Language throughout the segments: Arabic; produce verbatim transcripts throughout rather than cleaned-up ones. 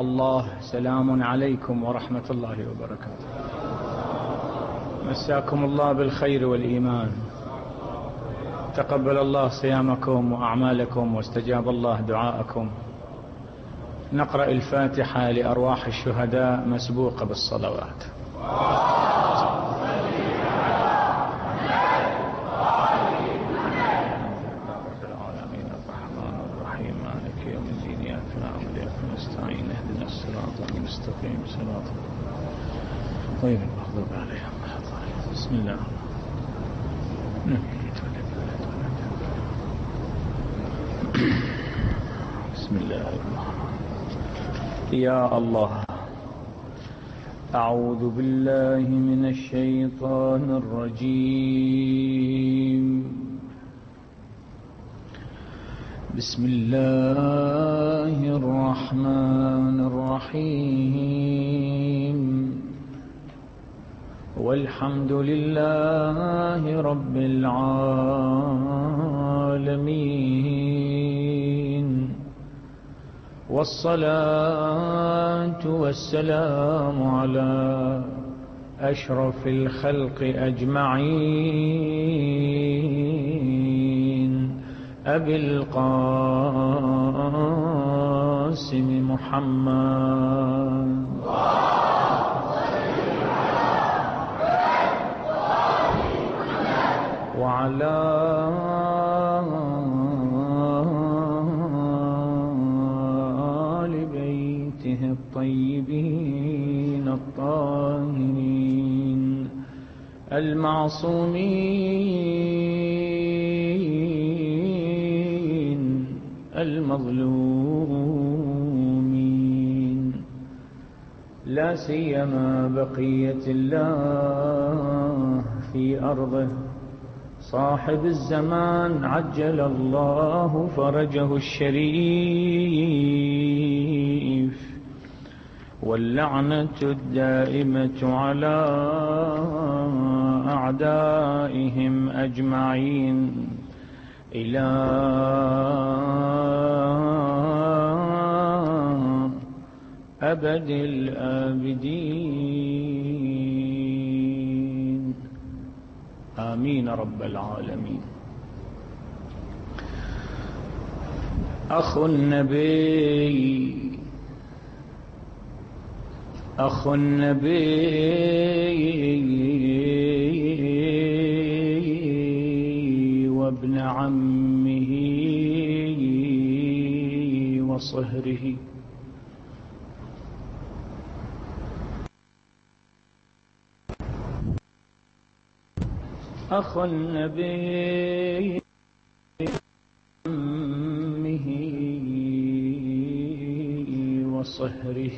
الله سلام عليكم ورحمة الله وبركاته. مساكم الله بالخير والإيمان، تقبل الله صيامكم وأعمالكم واستجاب الله دعاءكم. نقرأ الفاتحة لأرواح الشهداء مسبوقة بالصلوات. نستعين اهدنا الصراط المستقيم صراط غير المغضوب عليهم ولا الضالين. بسم الله. بسم الله الرحمن الرحيم. يا الله، أعوذ بالله من الشيطان الرجيم. بسم الله الرحمن الرحيم. والحمد لله رب العالمين، والصلاة والسلام على أشرف الخلق أجمعين، أبي القاسم محمد وعلى آل بيته الطيبين الطاهرين المعصومين المظلومين، لا سيما بقية الله في أرضه، صاحب الزمان عجل الله فرجه الشريف، واللعنة الدائمة على أعدائهم أجمعين إلى أبد الآبدين، آمين رب العالمين. أخو النبي أخو النبي وابن عمه وصهره، أخو النبي وعمه وصهره،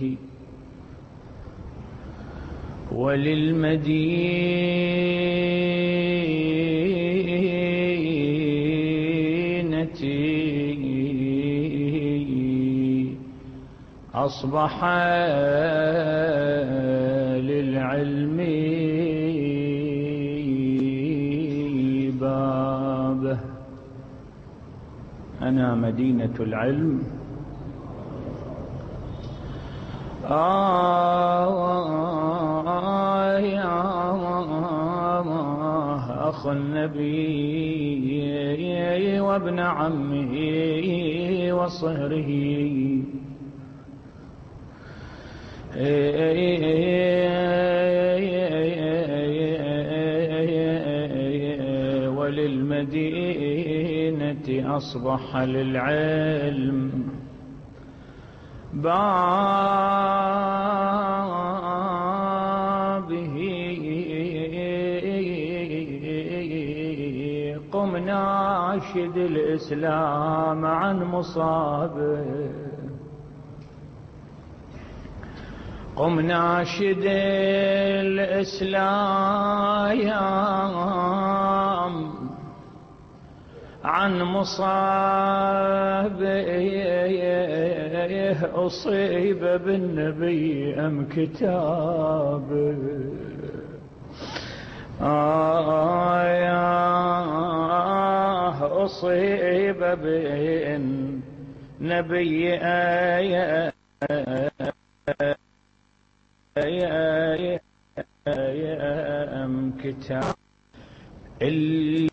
وللمدينة أصبح للعلم بابه. أنا مدينة العلم، آه يا أخو النبي وابن عمه وصهره، وللمدينة أصبح للعلم بابه. قم ناشد الإسلام عن مصابه، قم ناشد الإسلام عن مصابه، أصيب بالنبي أم كتابه. آه أصيب بالنبي آية الكتاب اللي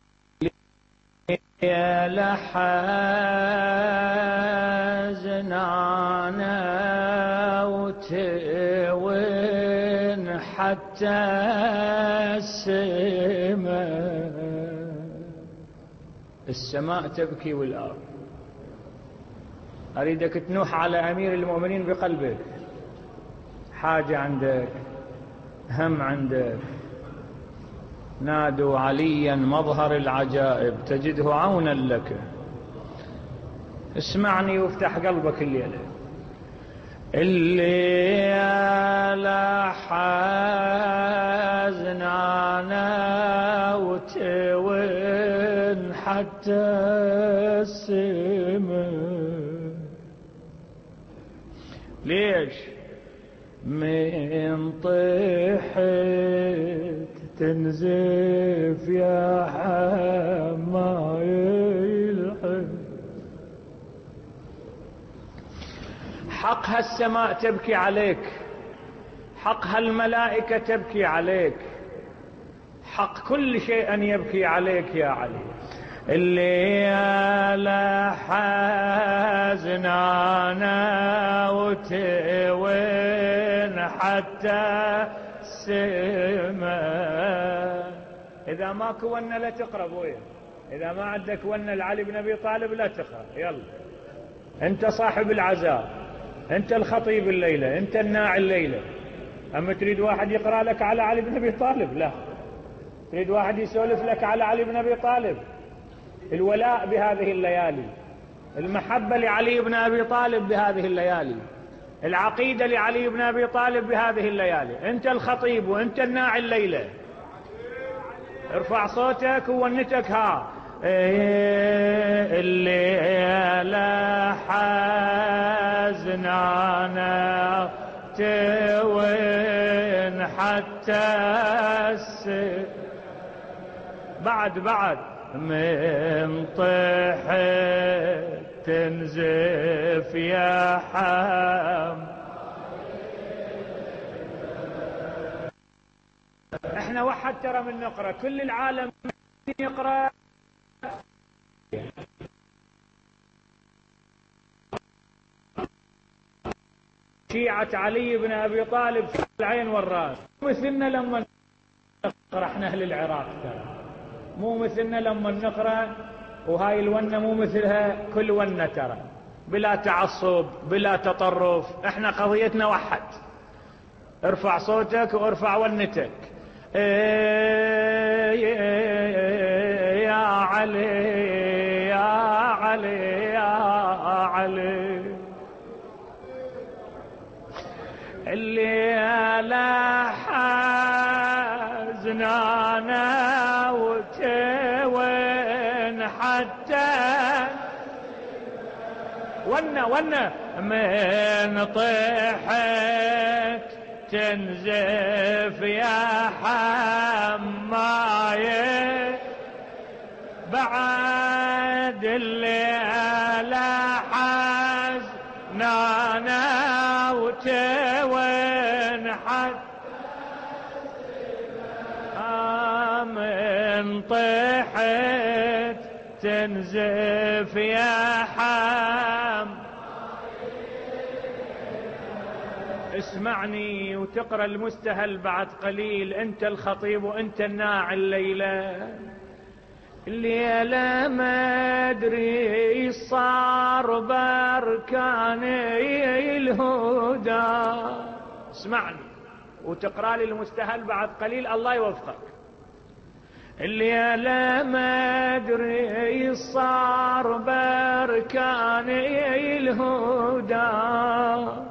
لحزن أنا وتوين حتى السماء، السماء تبكي والأرض. أريدك تنوح على أمير المؤمنين بقلبك، حاجة عندك، هم عندك، نادوا عليا مظهر العجائب تجده عونا لك. اسمعني وافتح قلبك الليلة. اللي لحزن أنا وتوين حتى السماء. ليش؟ من طيحت تنزف يا حماي الحب. حق هالسماء تبكي عليك، حق هالملائكة تبكي عليك، حق كل شيء أن يبكي عليك يا علي. اللي لحزن أنا وتوين حتى السماء. إذا ماكو ونة لا تقرب ويا، إذا ما عندك ونة لعلي بن أبي طالب لا تقرأ. يلا، أنت صاحب العزاء، أنت الخطيب الليلة، أنت الناعي الليلة. أما تريد واحد يقرأ لك على علي بن أبي طالب؟ لا. تريد واحد يسولف لك على علي بن أبي طالب؟ الولاء بهذه الليالي، المحبة لعلي بن أبي طالب بهذه الليالي، العقيدة لعلي بن أبي طالب بهذه الليالي. أنت الخطيب وأنت الناعي الليلة. ارفع صوتك وونتك. ها الليلة حزنانا توين حتى السر. بعد بعد من طيحت تنزف يا حام. احنا وحد ترى من نقرأ، كل العالم يقرأ. شيعة علي بن أبي طالب في العين والرأس. مثلنا لما نقرأ احنا أهل العراق ترى، مو مثلنا لما نقرأ، وهاي الونة مو مثلها كل ونة ترى، بلا تعصب بلا تطرف. احنا قضيتنا وحد. ارفع صوتك وارفع ونتك. يا علي يا علي يا علي. اللي لحزنانا وتوين حتى ونا ونا من طيحت تنزف يا حماية. بعد اللي لحزنانا وتوين حتى من طيحت تنزف يا حام. اسمعني وتقرأ المستهل بعد قليل. انت الخطيب وانت الناعي الليلة. الليلة ما ادري صار بركان الهدى. اسمعني وتقرأ لي المستهل بعد قليل، الله يوفقك. الليلة ما ادري صار بركان الهدى.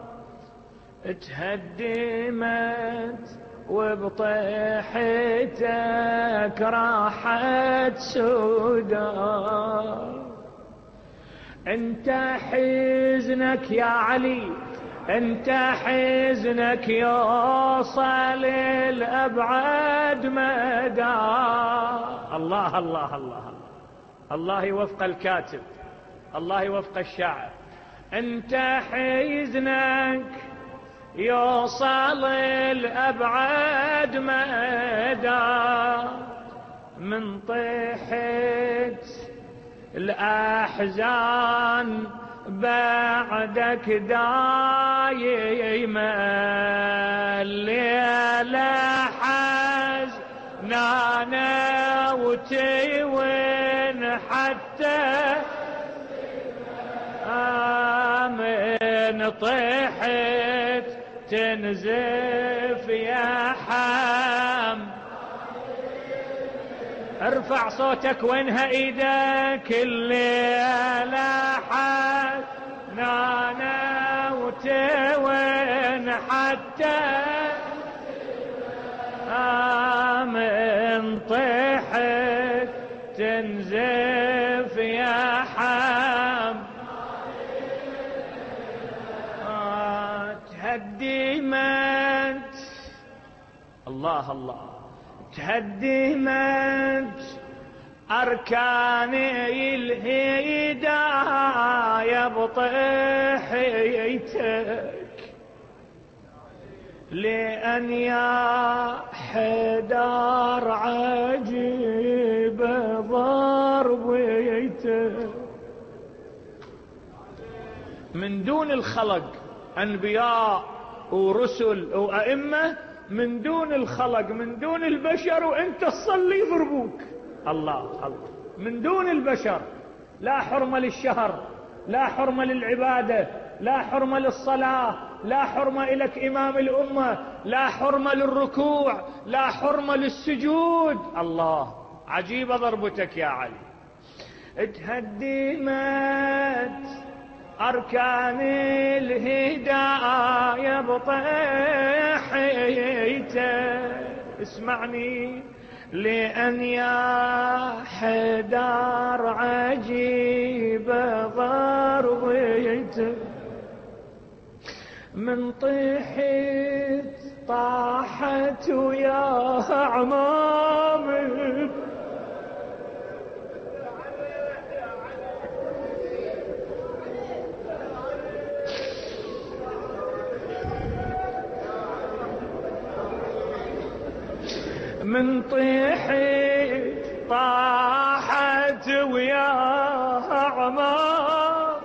تهدمت وبطيحتك راحت سودا. انت حزنك يا علي، انت حزنك يوصل الابعد مدى. الله الله الله الله يوفق الكاتب، الله يوفق الشاعر. انت حزنك يوصل الأبعد مدى من طيحة الأحزان بعدك دايما الليلة حزنانة وتوين حتى من طيحت تنزف يا حام. ارفع صوتك وينها ايدك الليلة حنانا وتوين حتى من طيحت تنزف يا حام. تهدمت الله الله تهدمت أركاني الهداية بطيحتك لأن يا حدار عجيب ضربيتك. من دون الخلق أنبياء ورسل وأئمة، من دون الخلق من دون البشر، وانت تصلي يضربوك. الله الله من دون البشر. لا حرمة للشهر، لا حرمة للعبادة، لا حرمة للصلاة، لا حرمة إلك إمام الأمة، لا حرمة للركوع، لا حرمة للسجود. الله عجيبة ضربتك يا علي. اتهدمت أركان الهداية بطيحتك. اسمعني لأن يا حدار عجيب ضربتك من طيحت طاحت ويا عمامي. من طيحت طاحت وياها عمام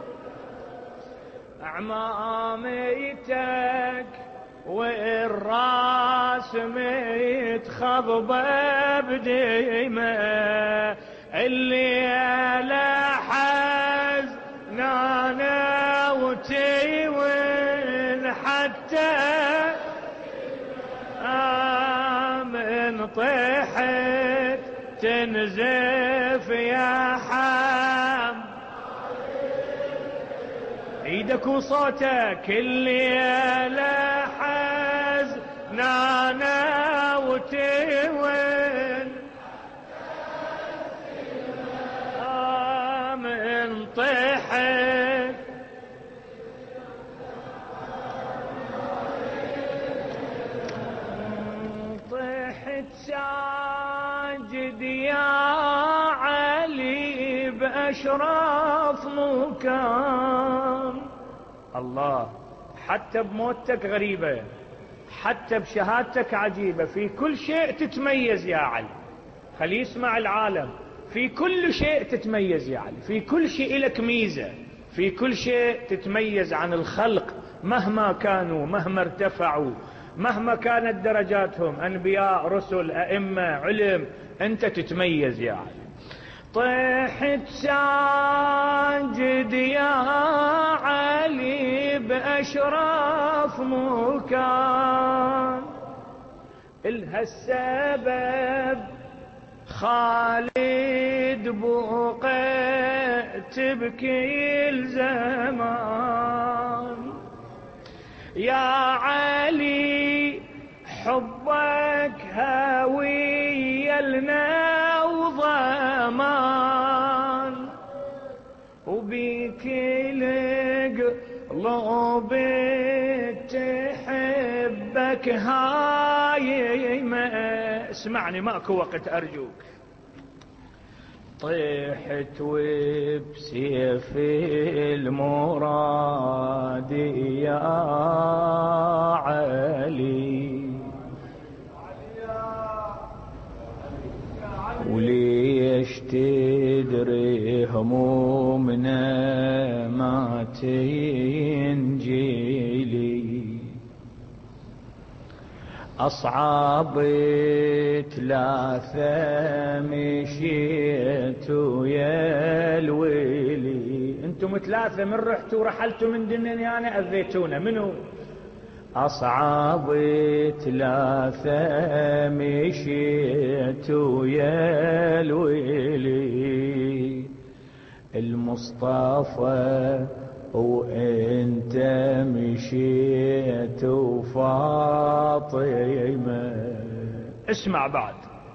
عماميتك والراس متخضبة بدمه الليلة حزنانة وتوين حتى من طيحت تنزف يا حام. ايدك وصوتك الليلة حزنانة وتوين من طيحت ساجد يا علي بأشرف مكان. الله حتى بموتك غريبة، حتى بشهادتك عجيبة، في كل شيء تتميز يا علي. خلي يسمع العالم، في كل شيء تتميز يا علي، في كل شيء لك ميزة، في كل شيء تتميز عن الخلق مهما كانوا، مهما ارتفعوا، مهما كانت درجاتهم، أنبياء رسل أئمة علم، أنت تتميز يا علي. طيحت ساجد يا علي بأشرف مكان إلها السبب خالد بقيت بكل زمان. يا علي حبك هاوية لنا وضمان وبيك القلوب تحبك هاي. ما اسمعني ماكو وقت أرجوك. طيحت وبسيف المراد يا علي، وليش تدري همومنا ما تنجلي، أصعب ثلاثة مشيت ويا الويلي. انتم ثلاثة من رحتوا ورحلتوا من دنيا أنا أذيتونا. منو؟ أصعب ثلاثة مشيت ويا الويلي، المصطفى وانت مشيت وفاطمة. اسمع بعد.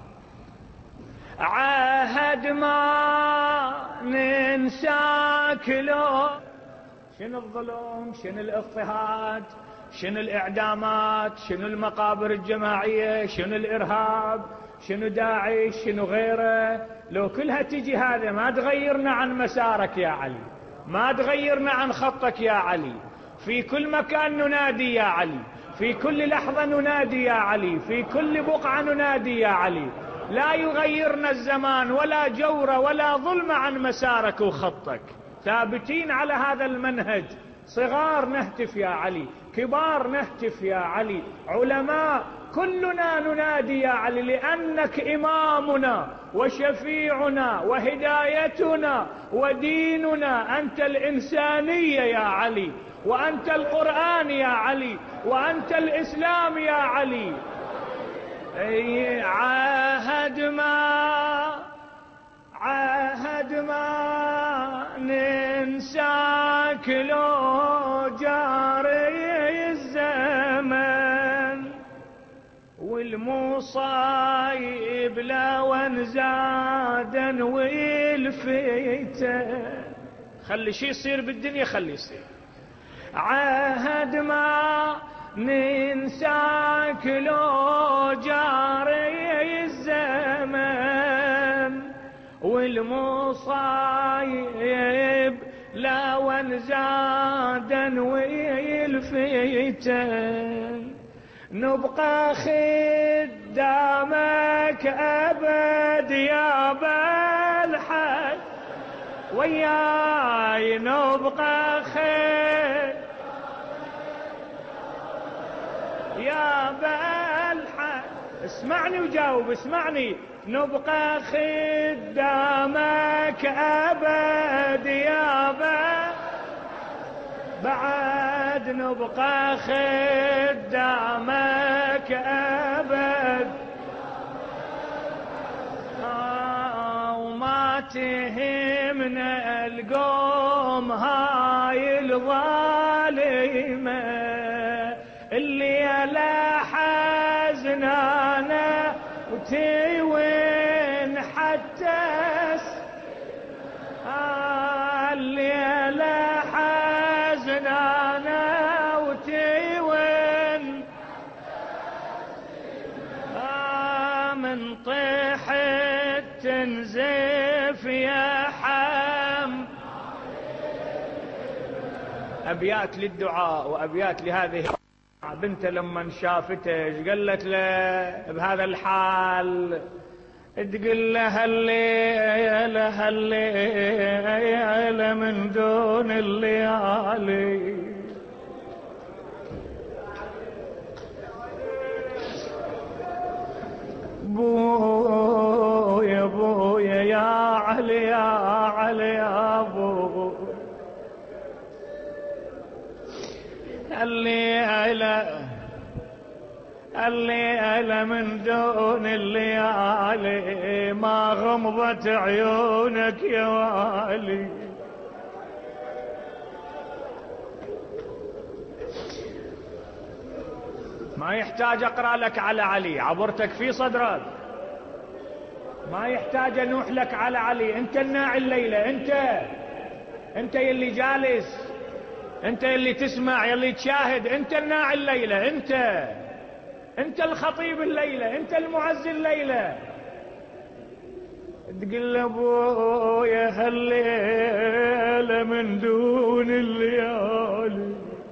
عهد ما ننساك لو شنو الظلم، شنو الاضطهاد، شنو الاعدامات، شنو المقابر الجماعية، شنو الارهاب، شنو داعش، شنو غيره، لو كلها تجي هذا ما تغيرنا عن مسارك يا علي، ما تغيرنا عن خطك يا علي. في كل مكان ننادي يا علي، في كل لحظة ننادي يا علي، في كل بقعة ننادي يا علي. لا يغيرنا الزمان ولا جور ولا ظلم عن مسارك وخطك، ثابتين على هذا المنهج. صغار نهتف يا علي، كبار نهتف يا علي، علماء كلنا ننادي يا علي، لأنك إمامنا وشفيعنا وهدايتنا وديننا. أنت الإنسانية يا علي، وأنت القرآن يا علي، وأنت الإسلام يا علي. أي عهد ما عهد ما ننساك لو جاري الزمن، والمصايب لو زادا والفتن. خلي شي يصير بالدنيا خلي يصير. عهد ما ننساك لو جاري الزمن، والمصايب لو زادا والفتن، نبقى خدامك أبد يا بالحق وياي، نبقى خدامك يا بالحق. اسمعني وجاوب، اسمعني. نبقى خدامك أبد يا بالحق، بعد نبقى خدامك أبد. آه وما تهمنا القوم هاي الظالمة، اللي لا حزنانا وتوين حتى آه اللي لا حزنانا وتوين آه من طيحت تنزف يا حم. أبيات للدعاء وأبيات لهذه بنت لما شافته قالت له بهذا الحال، تقول له هالليل هالليل من دون الليالي، بويا بويا يا علي يا علي يا بو، الليلة الليلة من دون الليالي، ما غمضت عيونك يا والي. ما يحتاج اقرا لك على علي، عبرتك في صدرك، ما يحتاج انوح لك على علي. انت الناعي الليلة، انت انت يلي جالس، انت يلي تسمع، يلي تشاهد، انت الناعي الليلة، انت انت الخطيب الليلة، انت المعز الليلة. تقول له ابويا هالليلة من دون الليالي،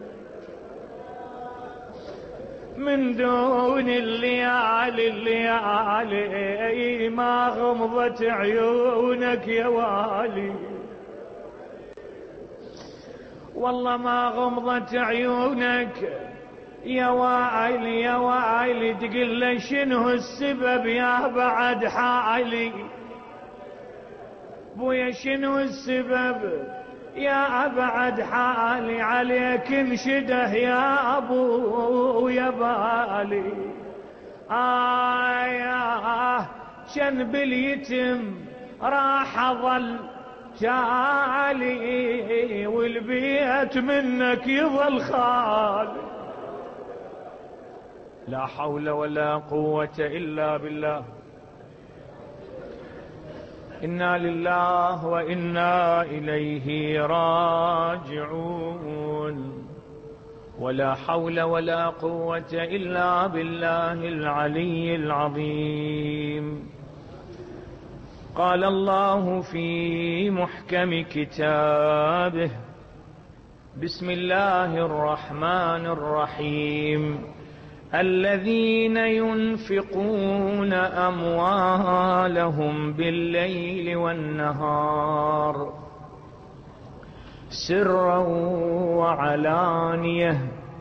من دون الليالي الليالي ما غمضت عيونك يا والي، والله ما غمضت عيونك يا وايلي يا وايلي. تقول له شنو السبب يا بعد حالي، بويا شنو السبب يا بعد حالي، عليك انشده يا ابو يا بالي. آه شن باليتم راح اظل جالي، والبيت منك يظل خالي. لا حول ولا قوة إلا بالله. إنا لله وإنا إليه راجعون. ولا حول ولا قوة إلا بالله العلي العظيم. قال الله في محكم كتابه: بسم الله الرحمن الرحيم. الذين ينفقون أموالهم بالليل والنهار سرا وعلانية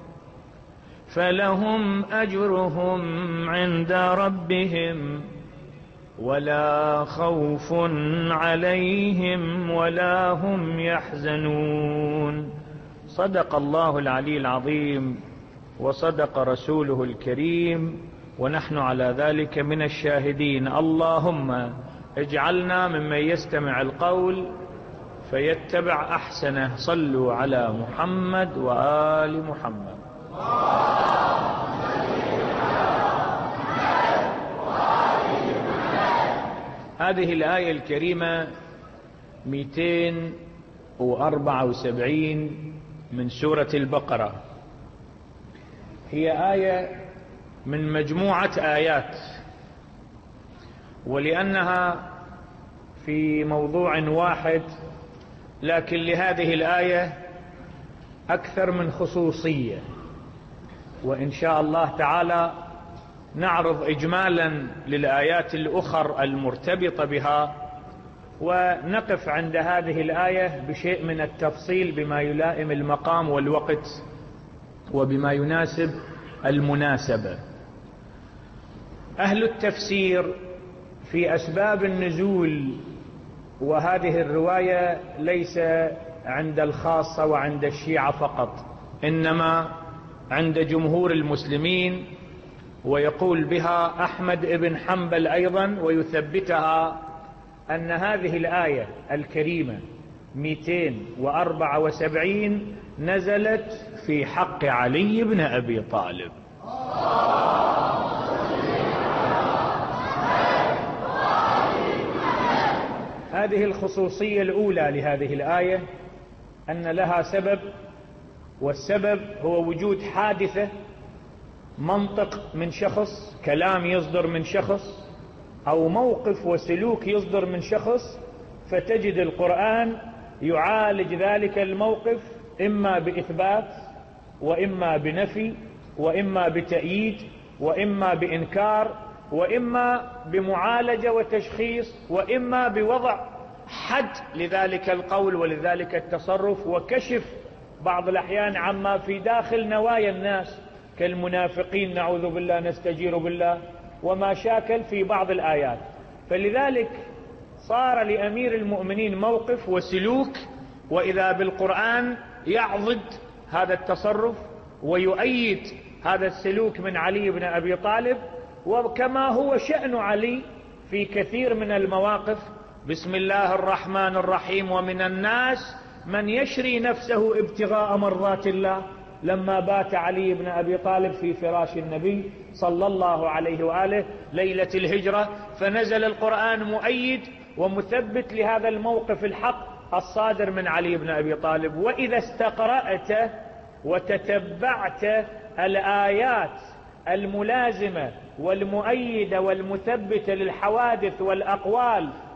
فلهم أجرهم عند ربهم ولا خوف عليهم ولا هم يحزنون. صدق الله العلي العظيم وصدق رسوله الكريم، ونحن على ذلك من الشاهدين. اللهم اجعلنا ممن يستمع القول فيتبع أحسنه. صلوا على محمد وآل محمد. هذه الآية الكريمة مئتين وأربعة وسبعين من سورة البقرة، هي آية من مجموعة آيات، ولأنها في موضوع واحد لكن لهذه الآية أكثر من خصوصية، وإن شاء الله تعالى نعرض إجمالا للآيات الأخرى المرتبطة بها، ونقف عند هذه الآية بشيء من التفصيل بما يلائم المقام والوقت وبما يناسب المناسبة. أهل التفسير في أسباب النزول، وهذه الرواية ليس عند الخاصة وعند الشيعة فقط، إنما عند جمهور المسلمين، ويقول بها أحمد بن حنبل أيضا ويثبتها، أن هذه الآية الكريمة مئتين وأربعة وسبعين نزلت في حق علي بن أبي طالب. هذه الخصوصية الأولى لهذه الآية، أن لها سبب، والسبب هو وجود حادثة، منطق من شخص، كلام يصدر من شخص، أو موقف وسلوك يصدر من شخص، فتجد القرآن يعالج ذلك الموقف إما بإثبات وإما بنفي وإما بتأييد وإما بإنكار وإما بمعالجة وتشخيص وإما بوضع حد لذلك القول ولذلك التصرف، وكشف بعض الأحيان عما في داخل نوايا الناس كالمنافقين نعوذ بالله نستجير بالله وما شاكل في بعض الآيات. فلذلك صار لأمير المؤمنين موقف وسلوك، وإذا بالقرآن يعضد هذا التصرف ويؤيد هذا السلوك من علي بن أبي طالب، وكما هو شأن علي في كثير من المواقف. بسم الله الرحمن الرحيم: ومن الناس من يشري نفسه ابتغاء مرضات الله. لما بات علي بن أبي طالب في فراش النبي صلى الله عليه وآله ليلة الهجرة، فنزل القرآن مؤيد ومثبت لهذا الموقف الحق الصادر من علي بن أبي طالب. وإذا استقرأت وتتبعت الآيات الملازمة والمؤيدة والمثبتة للحوادث والأقوال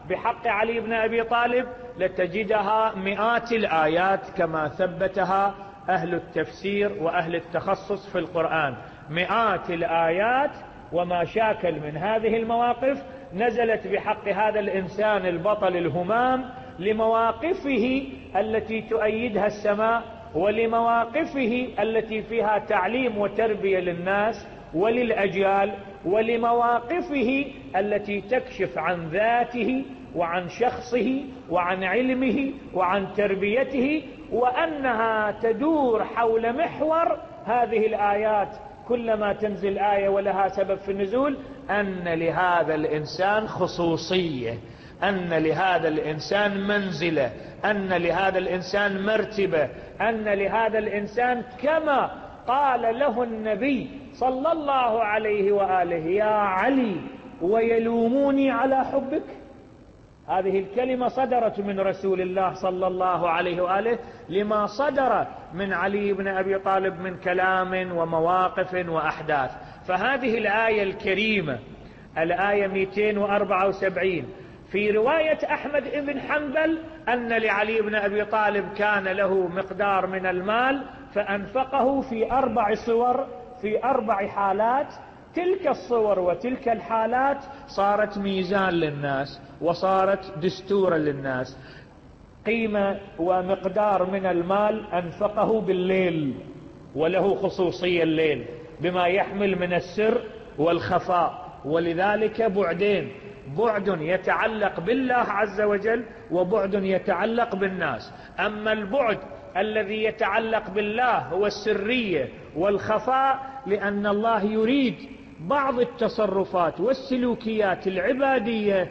بحق علي بن أبي طالب لتجدها مئات الآيات كما ثبتها أهل التفسير وأهل التخصص في القرآن. مئات الآيات وما شاكل من هذه المواقف نزلت بحق هذا الإنسان البطل الهمام، لمواقفه التي تؤيدها السماء، ولمواقفه التي فيها تعليم وتربية للناس وللأجيال، ولمواقفه التي تكشف عن ذاته وعن شخصه وعن علمه وعن تربيته، وأنها تدور حول محور هذه الآيات. كلما تنزل آية ولها سبب في النزول أن لهذا الإنسان خصوصية، أن لهذا الإنسان منزلة، أن لهذا الإنسان مرتبة، أن لهذا الإنسان كما قال له النبي صلى الله عليه وآله: يا علي ويلوموني على حبك. هذه الكلمة صدرت من رسول الله صلى الله عليه وآله لما صدر من علي بن أبي طالب من كلام ومواقف وأحداث. فهذه الآية الكريمة، الآية مئتين وأربعة وسبعين، في رواية أحمد بن حنبل أن لعلي بن أبي طالب كان له مقدار من المال فأنفقه في أربع صور في أربع حالات. تلك الصور وتلك الحالات صارت ميزان للناس وصارت دستورا للناس. قيمة ومقدار من المال أنفقه بالليل، وله خصوصية الليل بما يحمل من السر والخفاء، ولذلك بعدين: بعد يتعلق بالله عز وجل وبعد يتعلق بالناس. أما البعد الذي يتعلق بالله هو السرية والخفاء، لأن الله يريد بعض التصرفات والسلوكيات العبادية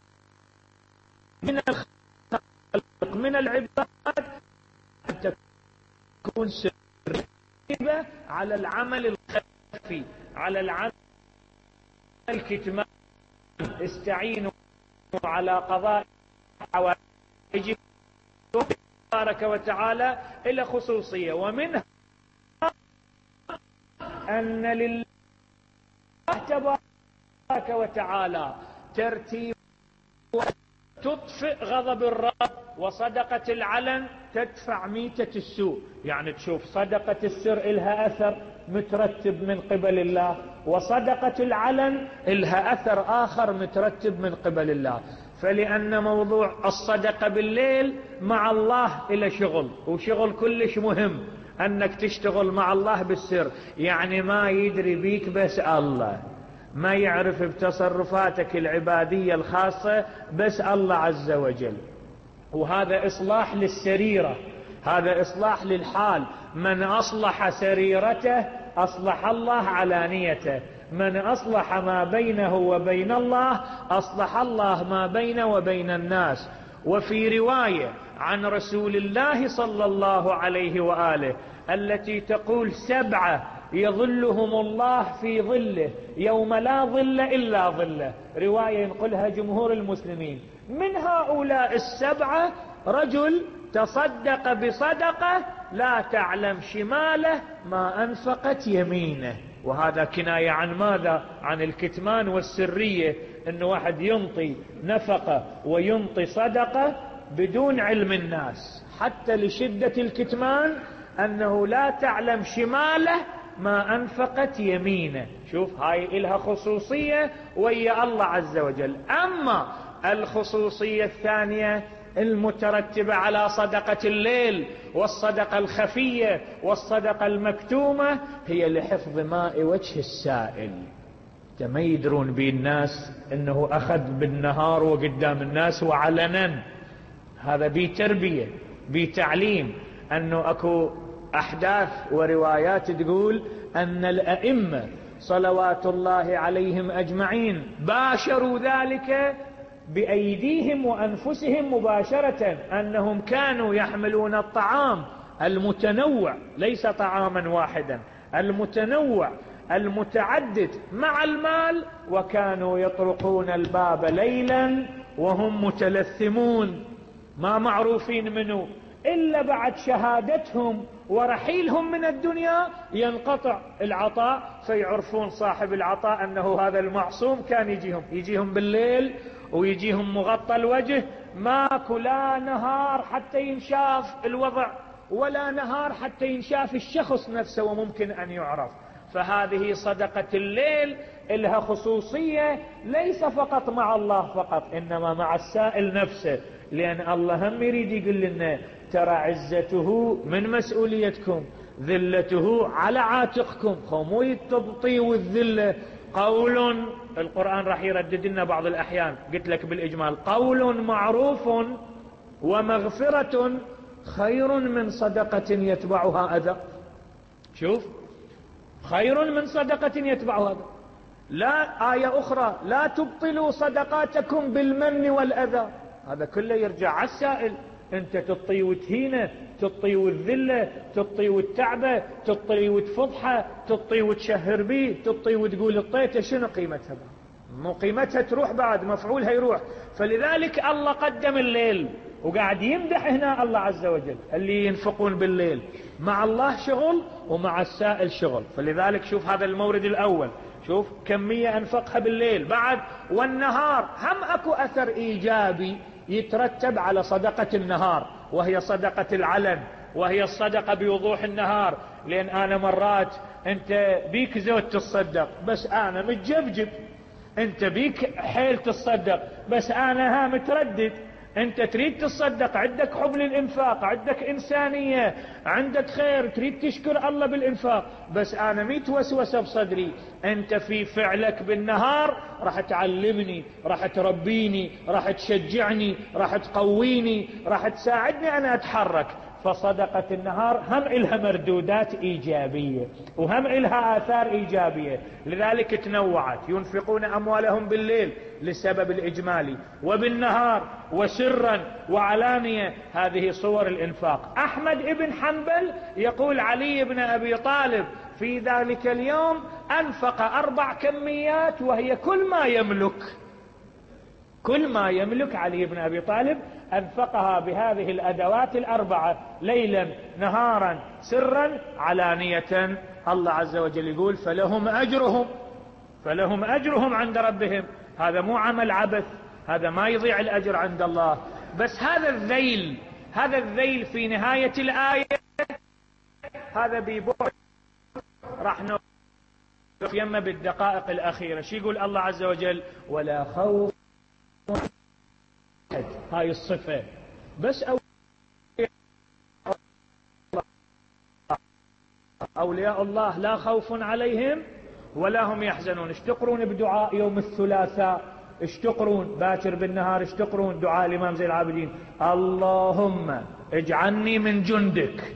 من الخلق من العباد أن تكون سرية على العمل الخفي، على العمل الكتمان. استعينوا على قضاء حوائجكم تبارك وتعالى إلى خصوصية، ومنها أن لله تبارك وتعالى ترتيب تطفئ غضب الرب، وصدقة العلن تدفع ميتة السوء. يعني تشوف صدقة السر إلها أثر مترتب من قبل الله، وصدقة العلن إلها أثر آخر مترتب من قبل الله. فلأن موضوع الصدقة بالليل مع الله إلى شغل، وشغل كلش مهم أنك تشتغل مع الله بالسر. يعني ما يدري بيك بس الله، ما يعرف بتصرفاتك العبادية الخاصة بس الله عز وجل. وهذا إصلاح للسريرة، هذا إصلاح للحال. من أصلح سريرته أصلح الله علانيته، من أصلح ما بينه وبين الله أصلح الله ما بينه وبين الناس. وفي رواية عن رسول الله صلى الله عليه وآله التي تقول: سبعة يظلهم الله في ظله يوم لا ظل إلا ظله، رواية ينقلها جمهور المسلمين. من هؤلاء السبعة رجل تصدق بصدقة لا تعلم شماله ما أنفقت يمينه. وهذا كناية عن ماذا؟ عن الكتمان والسرية، أن واحد ينطي نفقة وينطي صدقة بدون علم الناس، حتى لشدة الكتمان أنه لا تعلم شماله ما أنفقت يمينه. شوف، هاي إلها خصوصية ويا الله عز وجل. أما الخصوصية الثانية المترتبة على صدقة الليل والصدقة الخفية والصدقة المكتومة هي لحفظ ماء وجه السائل. ما يدرون بي الناس انه اخذ بالنهار وقدام الناس وعلنا. هذا بي تربية، بي تعليم، انه اكو احداث وروايات تقول ان الائمة صلوات الله عليهم اجمعين باشروا ذلك بأيديهم وأنفسهم مباشرة، أنهم كانوا يحملون الطعام المتنوع، ليس طعاما واحدا، المتنوع المتعدد مع المال، وكانوا يطرقون الباب ليلا وهم متلثمون ما معروفين منه، إلا بعد شهادتهم ورحيلهم من الدنيا ينقطع العطاء، فيعرفون صاحب العطاء أنه هذا المعصوم كان يجيهم يجيهم بالليل ويجيهم مغطى الوجه، ماكو لا نهار حتى ينشاف الوضع ولا نهار حتى ينشاف الشخص نفسه وممكن أن يعرف. فهذه صدقة الليل لها خصوصية ليس فقط مع الله فقط، إنما مع السائل نفسه، لأن الله هم يريد يقول لنا ترى عزته من مسؤوليتكم، ذلته على عاتقكم، خمو التبطي والذلة. قول القرآن راح يردد لنا بعض الأحيان، قلت لك بالإجمال: قول معروف ومغفرة خير من صدقة يتبعها أذى. شوف، خير من صدقة يتبعها أذى. لا آية أخرى: لا تبطلوا صدقاتكم بالمن والأذى. هذا كله يرجع على السائل. أنت تطي وتهينه، تطي والذلة، تطي والتعبة، تطي وتفضحه، تطي وتشهر به، تطي وتقول الطيته، شنو قيمتها؟ مو قيمتها تروح بعد، مفعولها يروح. فلذلك الله قدم الليل، وقاعد يمدح هنا الله عز وجل اللي ينفقون بالليل. مع الله شغل ومع السائل شغل. فلذلك شوف هذا المورد الأول، شوف كمية أنفقها بالليل. بعد والنهار هم أكو أثر إيجابي يترتب على صدقة النهار، وهي صدقة العلن، وهي الصدقة بوضوح النهار. لأن أنا مرات أنت بيك زود تصدق بس أنا متجبجب، أنت بيك حيل تصدق بس أنا ها متردد. أنت تريد تصدق، عندك حب للإنفاق، عندك إنسانية، عندك خير، تريد تشكر الله بالإنفاق، بس أنا متوسوسة بصدري. أنت في فعلك بالنهار راح تعلمني، راح تربيني، راح تشجعني، راح تقويني، راح تساعدني أنا أتحرك. فصدقة النهار هم إلها مردودات إيجابية وهم إلها آثار إيجابية. لذلك تنوعت. ينفقون أموالهم بالليل للسبب الإجمالي، وبالنهار، وسرا وعلانية. هذه صور الإنفاق. أحمد بن حنبل يقول علي بن أبي طالب في ذلك اليوم أنفق أربع كميات، وهي كل ما يملك، كل ما يملك علي بن أبي طالب أنفقها بهذه الأدوات الأربعة: ليلا، نهارا، سرا، علانية. الله عز وجل يقول: فلهم أجرهم، فلهم أجرهم عند ربهم. هذا مو عمل عبث، هذا ما يضيع الأجر عند الله. بس هذا الذيل، هذا الذيل في نهاية الآية هذا بيبعد. راح نوقف يمه بالدقائق الأخيرة. شو يقول الله عز وجل؟ ولا خوف. هاي الصفة بس أولياء الله لا خوف عليهم ولا هم يحزنون. اشتقرون بدعاء يوم الثلاثاء، اشتقرون باكر بالنهار، اشتقرون دعاء الإمام زين العابدين: اللهم اجعلني من جندك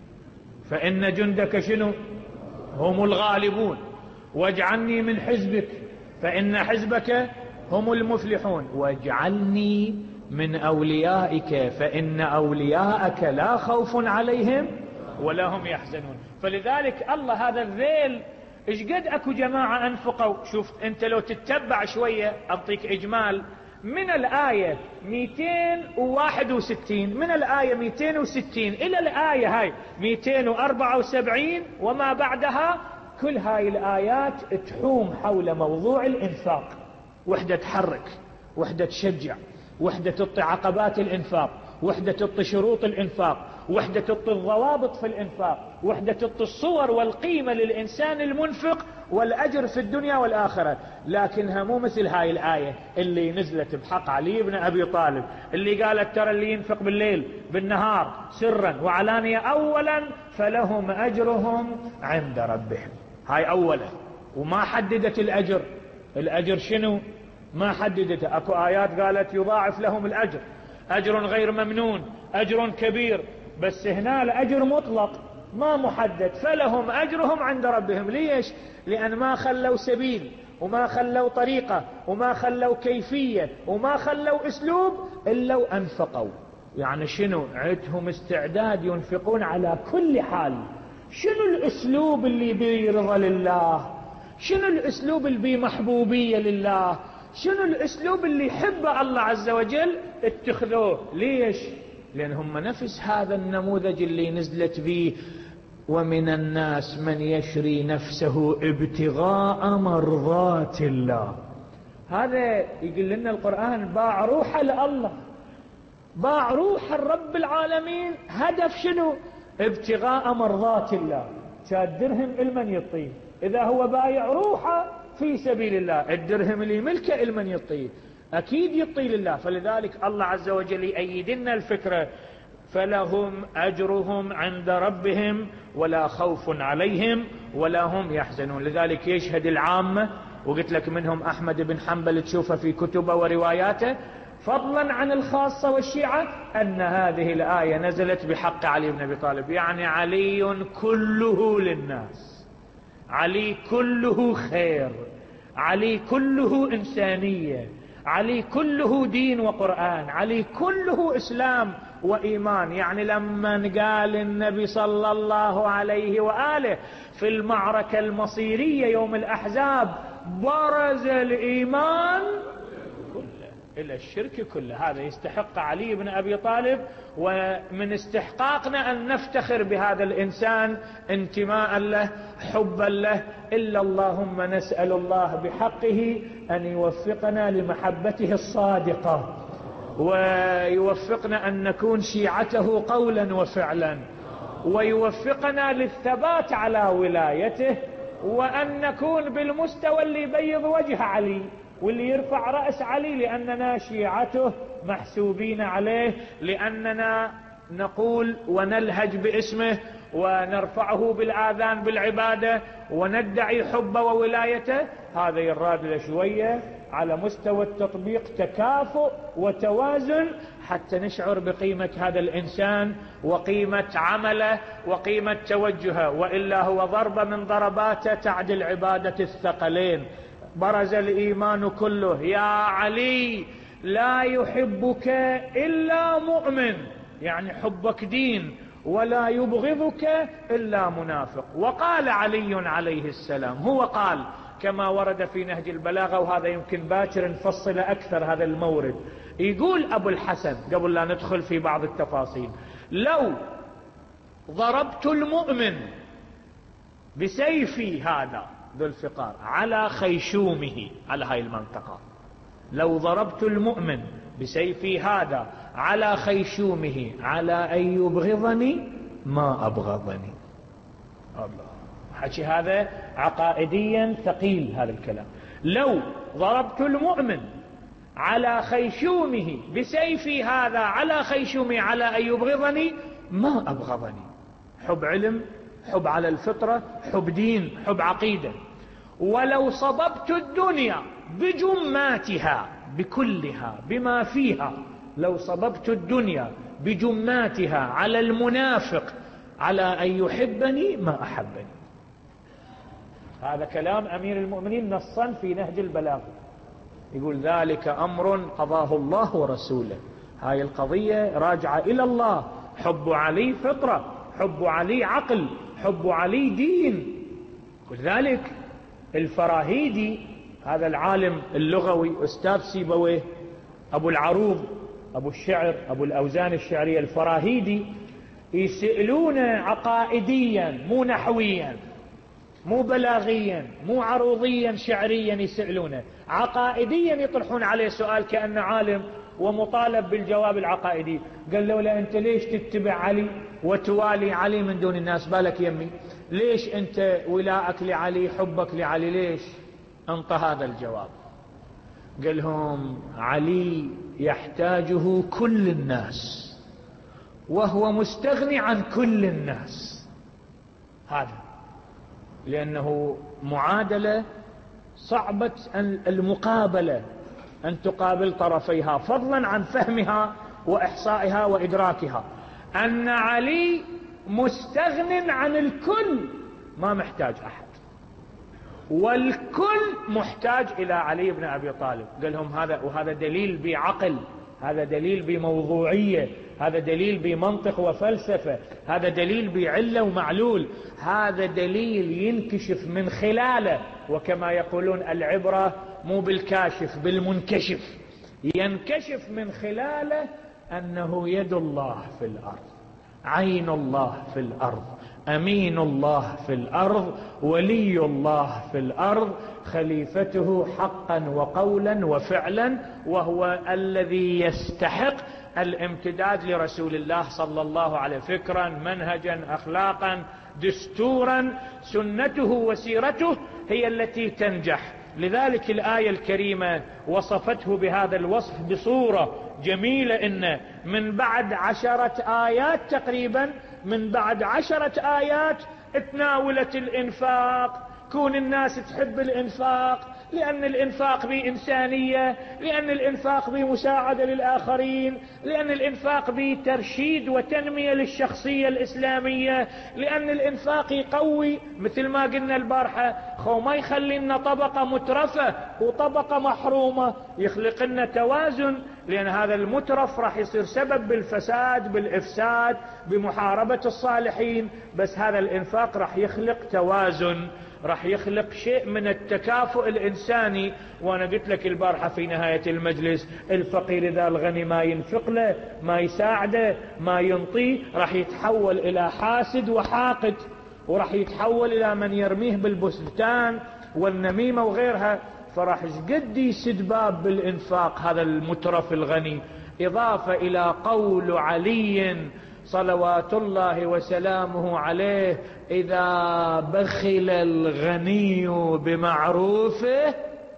فإن جندك شنو؟ هم الغالبون، واجعلني من حزبك فإن حزبك هم المفلحون، واجعلني من أوليائك فإن أولياءك لا خوف عليهم ولا هم يحزنون. فلذلك الله هذا الذيل ايش قد اكو جماعة انفقوا. شوف انت لو تتبع شوية، اعطيك اجمال من الآية مئتين وواحد وستين، من الآية مئتين وستين الى الآية هاي مئتين وأربعة وسبعين وما بعدها، كل هاي الآيات تحوم حول موضوع الإنفاق. وحدة تحرك، وحدة تشجع، وحدة تعطي عقبات الإنفاق، وحدة تعطي شروط الإنفاق، وحدة تعطي الضوابط في الإنفاق، وحدة تعطي الصور والقيمة للإنسان المنفق والأجر في الدنيا والآخرة. لكنها مو مثل هاي الآية اللي نزلت بحق علي بن أبي طالب، اللي قالت ترى اللي ينفق بالليل بالنهار سرا وعلانية أولا فلهم أجرهم عند ربهم. هاي أولا، وما حددت الأجر. الأجر شنو؟ ما حددته. اكو آيات قالت يضاعف لهم الأجر، أجر غير ممنون، أجر كبير. بس هنا الأجر مطلق ما محدد، فلهم أجرهم عند ربهم. ليش؟ لأن ما خلوا سبيل، وما خلوا طريقة، وما خلوا كيفية، وما خلوا أسلوب إلا وأنفقوا. يعني شنو؟ عندهم استعداد ينفقون على كل حال. شنو الأسلوب اللي بيرضى لله؟ شنو الأسلوب اللي بمحبوبية لله؟ شنو الأسلوب اللي يحب الله عز وجل؟ اتخذوه. ليش؟ لأن هم نفس هذا النموذج اللي نزلت به: ومن الناس من يشري نفسه ابتغاء مرضات الله هذا يقول لنا القرآن باع روحه لله، باع روح الرب العالمين. هدف شنو؟ ابتغاء مرضات الله. كان درهم المن يطيه، إذا هو بايع روحه في سبيل الله، الدرهم اللي ملكه المن يطيه أكيد يطي لله. فلذلك الله عز وجل يأيد لنا الفكرة، فلهم أجرهم عند ربهم ولا خوف عليهم ولا هم يحزنون. لذلك يشهد العامة، وقلت لك منهم أحمد بن حنبل تشوفه في كتبه ورواياته، فضلا عن الخاصة والشيعة، أن هذه الآية نزلت بحق علي بن أبي طالب. يعني علي كله للناس، علي كله خير، علي كله إنسانية، علي كله دين وقرآن، علي كله إسلام وإيمان. يعني لما قال النبي صلى الله عليه وآله في المعركة المصيرية يوم الأحزاب برز الإيمان كله إلى الشرك كله، هذا يستحق علي بن أبي طالب. ومن استحقاقنا أن نفتخر بهذا الإنسان انتماء له، حبا له. إلا اللهم نسأل الله بحقه أن يوفقنا لمحبته الصادقة، ويوفقنا أن نكون شيعته قولا وفعلا، ويوفقنا للثبات على ولايته، وأن نكون بالمستوى اللي يبيض وجه علي واللي يرفع رأس علي، لأننا شيعته محسوبين عليه، لأننا نقول ونلهج باسمه ونرفعه بالآذان بالعبادة وندعي حبه وولايته. هذا يراد له شوية على مستوى التطبيق تكافؤ وتوازن، حتى نشعر بقيمة هذا الإنسان وقيمة عمله وقيمة توجهه. وإلا هو ضربة من ضرباته تعدل عبادة الثقلين. برز الإيمان كله. يا علي لا يحبك إلا مؤمن، يعني حبك دين، ولا يبغضك إلا منافق. وقال علي عليه السلام، هو قال كما ورد في نهج البلاغة، وهذا يمكن باكر نفصل أكثر هذا المورد. يقول أبو الحسن قبل لا ندخل في بعض التفاصيل: لو ضربت المؤمن بسيفي هذا ذو الفقار على خيشومه، على هاي المنطقة، لو ضربت المؤمن بسيفي هذا على خيشومه على أن يبغضني ما أبغضني. الله، حكي هذا عقائديا ثقيل هذا الكلام. لو ضربت المؤمن على خيشومه بسيفي هذا على خيشومه على أن يبغضني ما أبغضني. حب علم، حب على الفطرة، حب دين، حب عقيدة. ولو صببت الدنيا بجماتها بكلها بما فيها، لو صببت الدنيا بجماتها على المنافق على أن يحبني ما أحبني. هذا كلام أمير المؤمنين نصا في نهج البلاغة. يقول ذلك أمر قضاه الله ورسوله. هاي القضية راجعة إلى الله. حب علي فطرة، حب علي عقل، حب علي دين. ولذلك الفراهيدي هذا العالم اللغوي أستاذ سيبويه، أبو العروض، أبو الشعر، أبو الأوزان الشعرية، الفراهيدي، يسألون عقائديا مو نحويا مو بلاغيا مو عروضيا شعريا، يسألونه عقائديا، يطرحون عليه سؤال كأنه عالم ومطالب بالجواب العقائدي. قال له: لا، أنت ليش تتبع علي وتوالي علي من دون الناس؟ بالك يمي، ليش أنت ولاءك لعلي، حبك لعلي، ليش؟ انطى هذا الجواب. قال لهم: علي يحتاجه كل الناس وهو مستغني عن كل الناس. هذا لأنه معادلة صعبة المقابلة، أن تقابل طرفيها، فضلا عن فهمها وإحصائها وإدراكها. أن علي مستغن عن الكل، ما محتاج أحد، والكل محتاج إلى علي بن أبي طالب. قال لهم هذا، وهذا دليل بعقل، هذا دليل بموضوعية، هذا دليل بمنطق وفلسفة، هذا دليل بعلة ومعلول، هذا دليل ينكشف من خلاله. وكما يقولون العبرة مو بالكاشف بالمنكشف، ينكشف من خلاله أنه يد الله في الأرض، عين الله في الأرض، أمين الله في الأرض، ولي الله في الأرض، خليفته حقا وقولا وفعلا، وهو الذي يستحق الامتداد لرسول الله صلى الله عليه وسلم فكرا، منهجا، أخلاقا، دستورا. سنته وسيرته هي التي تنجح. لذلك الآية الكريمة وصفته بهذا الوصف بصورة جميلة، إن من بعد عشرة آيات تقريبا، من بعد عشرة آيات تناولت الإنفاق. كون الناس تحب الإنفاق، لأن الإنفاق به إنسانية، لأن الإنفاق به مساعدة للآخرين، لأن الإنفاق به ترشيد وتنمية للشخصية الإسلامية، لأن الإنفاق يقوي مثل ما قلنا البارحة، خو ما يخلي لنا طبقة مترفة وطبقة محرومة، يخلق لنا توازن، لأن هذا المترف راح يصير سبب بالفساد بالإفساد بمحاربة الصالحين. بس هذا الإنفاق راح يخلق توازن، راح يخلق شيء من التكافؤ الإنساني. وأنا قلت لك البارحة في نهاية المجلس، الفقير إذا الغني ما ينفق له، ما يساعده، ما ينطيه، راح يتحول إلى حاسد وحاقد، وراح يتحول إلى من يرميه بالبستان والنميمة وغيرها. فراح قد يسد باب بالإنفاق هذا المترف الغني. إضافة إلى قول علي صلوات الله وسلامه عليه: إذا بخل الغني بمعروفه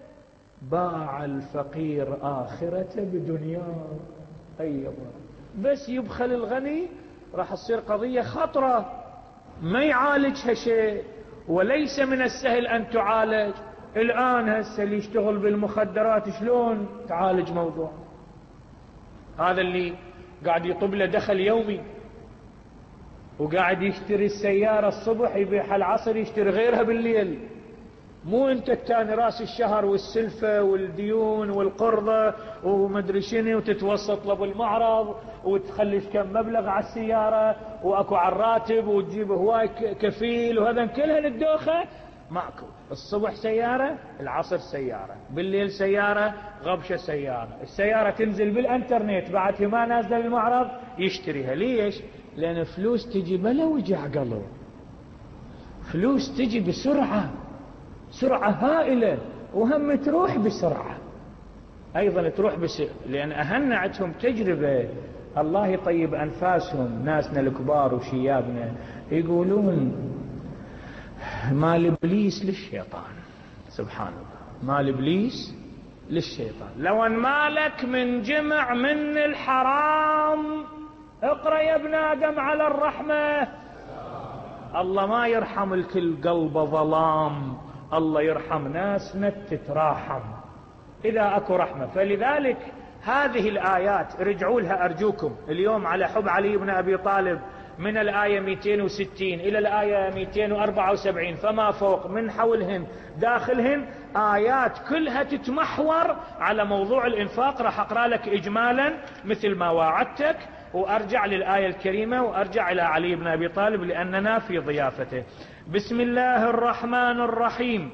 باع الفقير آخرة بدنياه. أيوة، بس يبخل الغني راح تصير قضية خطرة ما يعالجها شيء، وليس من السهل أن تعالج. الآن هسه اللي يشتغل بالمخدرات شلون تعالج موضوع؟ هذا اللي قاعد يطب له دخل يومي، وقاعد يشتري السيارة الصبح يبيعها العصر يشتري غيرها بالليل. مو انت التاني راس الشهر والسلفة والديون والقرضة ومدري شنو، وتتوسط له بالمعرض وتخليش كم مبلغ على السيارة واكو على الراتب وتجيب هواي كفيل، وهذا كلها الدوخة ماكو. الصبح سيارة، العصر سيارة، بالليل سيارة، غبشة سيارة. السيارة تنزل بالانترنت بعد ما نازله للمعرض يشتريها. ليش؟ لأن فلوس تجي بلا وجع قلب، فلوس تجي بسرعة، سرعة هائلة، وهم تروح بسرعة أيضا، تروح بسرعة. لأن أهلنا عندهم تجربة، الله يطيب أنفاسهم، ناسنا الكبار وشيابنا يقولون: مال إبليس للشيطان. سبحان الله، مال إبليس للشيطان. لو أن مالك من جمع من الحرام، اقرأ يا ابن آدم على الرحمة. الله ما يرحم الكل قلبه ظلام، الله يرحم ناسنا تتراحم إذا أكو رحمة. فلذلك هذه الآيات رجعوا لها أرجوكم اليوم على حب علي بن أبي طالب، من الآية مئتين وستين إلى الآية مئتين وأربعة وسبعين فما فوق، من حولهن داخلهن آيات كلها تتمحور على موضوع الإنفاق. راح أقرأ لك إجمالا مثل ما وعدتك، وأرجع للآية الكريمة وأرجع إلى علي بن أبي طالب لأننا في ضيافته. بسم الله الرحمن الرحيم.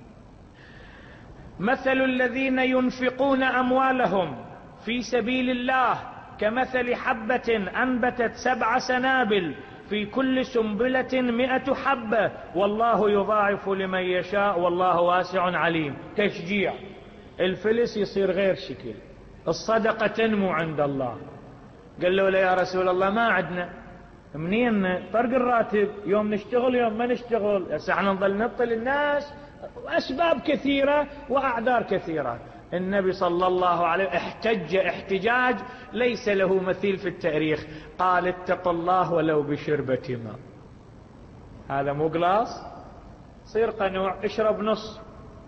مثل الذين ينفقون أموالهم في سبيل الله كمثل حبة أنبتت سبع سنابل في كل سنبلة مئة حبة والله يضاعف لمن يشاء والله واسع عليم. تشجيع الفلس يصير غير شكل، الصدقة تنمو عند الله. قال له: يا رسول الله ما عندنا، منين طرق الراتب، يوم نشتغل يوم ما نشتغل، هسه احنا نظل نبطل الناس، أسباب كثيرة وأعذار كثيرة. النبي صلى الله عليه وسلم احتج احتجاج ليس له مثيل في التاريخ، قال: اتق الله ولو بشربة ماء. هذا مو قلاص، صير قنوع، اشرب نص.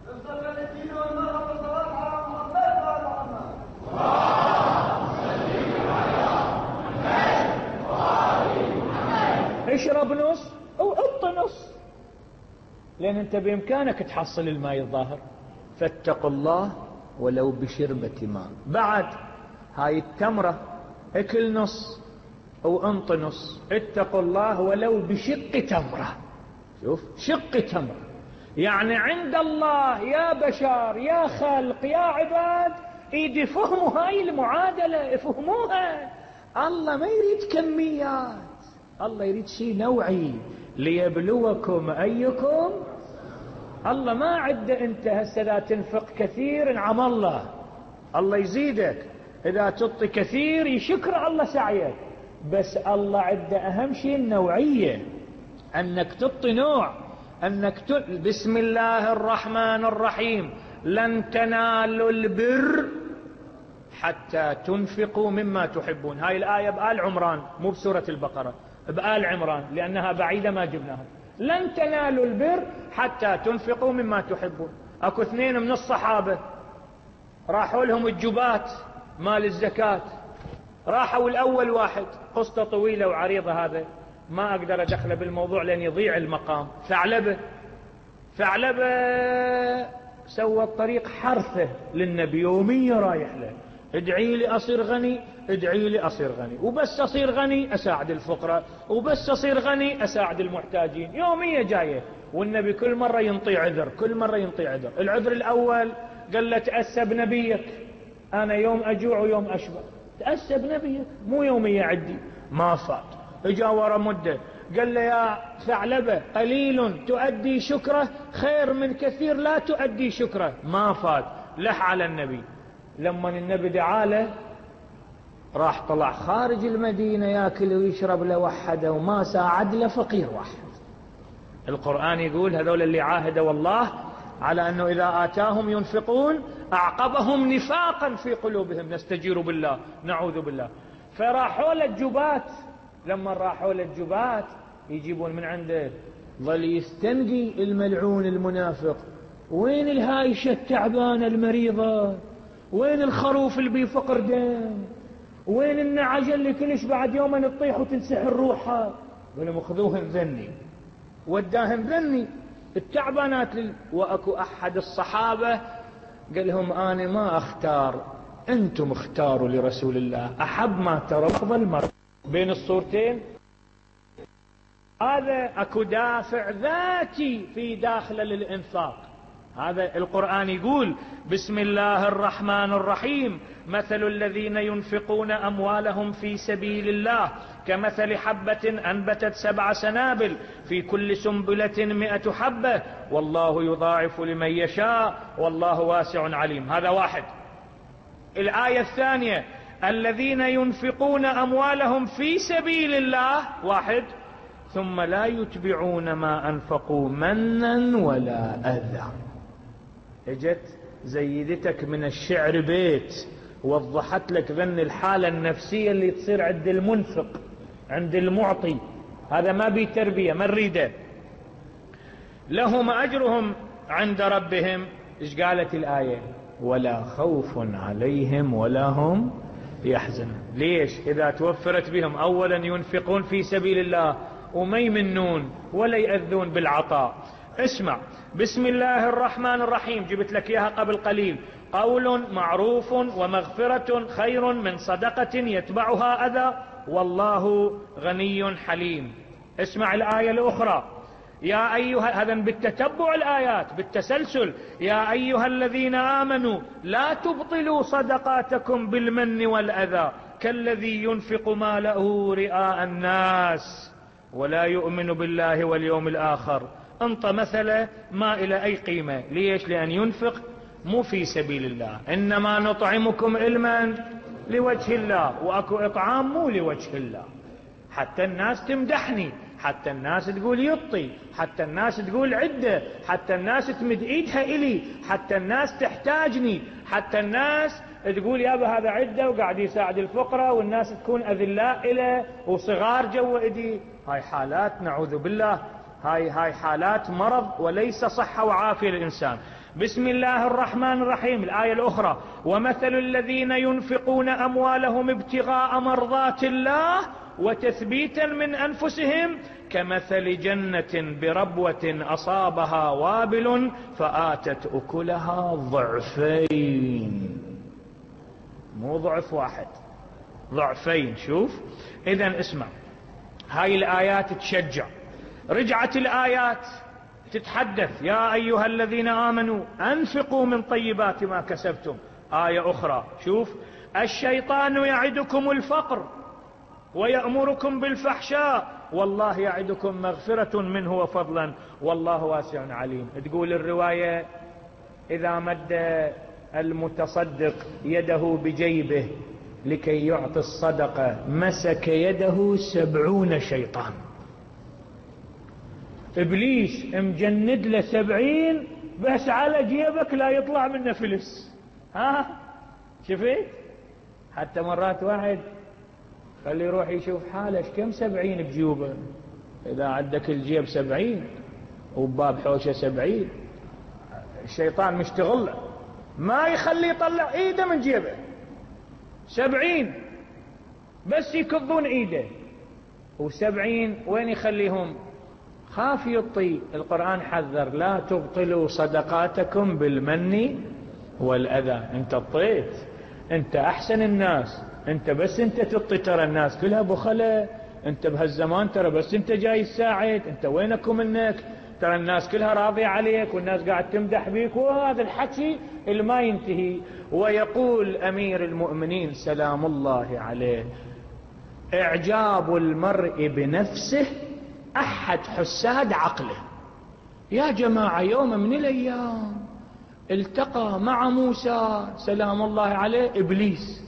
اشرب نص او اط نص، لان انت بامكانك تحصل الماء الظاهر. فاتقوا الله ولو بشربة ماء. بعد هاي التمرة اكل نص او انط نص، اتقوا الله ولو بشق تمرة. شوف، شق تمرة يعني عند الله يا بشر يا خلق يا عباد ايدي فهموا هاي المعادلة، افهموها. الله ما يريد كميات، الله يريد شيء نوعي. ليبلوكم أيكم. الله ما عد أنت هسه لا تنفق كثير انعم الله، الله يزيدك، إذا تعطي كثير يشكر الله سعيك، بس الله عد أهم شيء النوعية، أنك تعطي نوع، أنك تعطي. بسم الله الرحمن الرحيم، لن تنالوا البر حتى تنفقوا مما تحبون. هاي الآية بآل عمران مو بسورة البقرة، بآل عمران لأنها بعيدة ما جبناها. لن تنالوا البر حتى تنفقوا مما تحبون. اكو اثنين من الصحابة راحوا لهم الجبات مال الزكاة، راحوا الأول واحد قصة طويلة وعريضة، هذا ما أقدر أدخله بالموضوع لأن يضيع المقام. ثعلبة ثعلبة سوى الطريق حرثه للنبي يوميا رايح له، ادعي لي أصير غني، ادعي لي أصير غني، وبس أصير غني أساعد الفقراء، وبس أصير غني أساعد المحتاجين، يوميا جاية. والنبي كل مرة ينطي عذر، كل مرة ينطي عذر. العذر الأول قال له تأسى بنبيك، أنا يوم أجوع ويوم أشبع، تأسى بنبيك مو يوميا عدي. ما فات، اجا ورا مدة قال له يا ثعلبة قليل تؤدي شكره خير من كثير لا تؤدي شكره. ما فات، لح على النبي. لما النبي دعاله راح طلع خارج المدينة ياكل ويشرب له وحده، وما ساعد له فقير واحد. القرآن يقول هذول اللي عاهدوا الله على أنه إذا آتاهم ينفقون أعقبهم نفاقا في قلوبهم، نستجير بالله نعوذ بالله. فراحوا للجبات، لما راحوا للجبات يجيبون من عنده، ظل يستنقي الملعون المنافق، وين الهايشة التعبانة المريضة، وين الخروف اللي بيفقر دم، وين النعجة اللي كلش بعد يوما تطيح وتنسحر روحها. قالوا خذوهم ذني، وداهم ذني التعبانات لل... واكو احد الصحابة قال لهم انا ما اختار، انتم اختاروا لرسول الله، احب ما ترى افضل مرة. بين الصورتين هذا اكو دافع ذاتي في داخله للانفاق. هذا القرآن يقول بسم الله الرحمن الرحيم، مثل الذين ينفقون أموالهم في سبيل الله كمثل حبة أنبتت سبع سنابل في كل سنبلة مئة حبة والله يضاعف لمن يشاء والله واسع عليم. هذا واحد. الآية الثانية الذين ينفقون أموالهم في سبيل الله، واحد، ثم لا يتبعون ما أنفقوا منا ولا أذى. اجت زيدتك من الشعر بيت وضحت لك ذن الحالة النفسية اللي تصير عند المنفق عند المعطي، هذا ما بي تربية ما نريده. لهم أجرهم عند ربهم. ايش قالت الآية؟ ولا خوف عليهم ولا هم يحزنون. ليش؟ إذا توفرت بهم أولا ينفقون في سبيل الله وما يمنون ولا يأذون بالعطاء. اسمع، بسم الله الرحمن الرحيم جبت لك إياها قبل قليل، قول معروف ومغفرة خير من صدقة يتبعها أذى والله غني حليم. اسمع الآية الأخرى، يا أيها، هذا بالتتبع الآيات بالتسلسل، يا أيها الذين آمنوا لا تبطلوا صدقاتكم بالمن والأذى كالذي ينفق ماله رئاء الناس ولا يؤمن بالله واليوم الآخر. انت مثلا ما إلى أي قيمة. ليش؟ لأن ينفق مو في سبيل الله، إنما نطعمكم علما لوجه الله، وأكو إطعام مو لوجه الله. حتى الناس تمدحني، حتى الناس تقول يطي، حتى الناس تقول عدة، حتى الناس تمد ايدها إلي، حتى الناس تحتاجني، حتى الناس تقول يابا هذا عدة وقاعد يساعد الفقراء، والناس تكون أذلاء إله وصغار جوا إيدي. هاي حالات نعوذ بالله، هاي هاي حالات مرض وليس صحة وعافية للإنسان. بسم الله الرحمن الرحيم الآية الأخرى، ومثل الذين ينفقون أموالهم ابتغاء مرضات الله وتثبيتا من أنفسهم كمثل جنة بربوة أصابها وابل فآتت أكلها ضعفين. مو ضعف واحد، ضعفين. شوف، إذن اسمع، هاي الآيات تشجع. رجعت الآيات تتحدث يا أيها الذين آمنوا أنفقوا من طيبات ما كسبتم. آية أخرى، شوف، الشيطان يعدكم الفقر ويأمركم بالفحشاء والله يعدكم مغفرة منه وفضلا والله واسع عليم. تقول الرواية إذا مد المتصدق يده بجيبه لكي يعطي الصدقة مسك يده سبعون شيطان. إبليس مجند له سبعين بس على جيبك لا يطلع منه فلس. ها شفت؟ حتى مرات واحد خلي يروح يشوف حاله كم سبعين بجيوبه. إذا عندك الجيب سبعين وباب حوشة سبعين الشيطان مشتغل ما يخلي يطلع ايده من جيبه. سبعين بس يكضون ايده، وسبعين وين يخليهم؟ خاف يطي. القرآن حذر لا تبطلوا صدقاتكم بالمن والأذى. انت طيت، انت احسن الناس، انت بس انت تطي، ترى الناس كلها بخلة، انت بهالزمان ترى بس انت جاي تساعد، انت وينكم منك، ترى الناس كلها راضية عليك والناس قاعد تمدح بيك. وهذا الحكي اللي ما ينتهي. ويقول أمير المؤمنين سلام الله عليه إعجاب المرء بنفسه أحد حساد عقله. يا جماعة يوم من الأيام التقى مع موسى سلام الله عليه إبليس،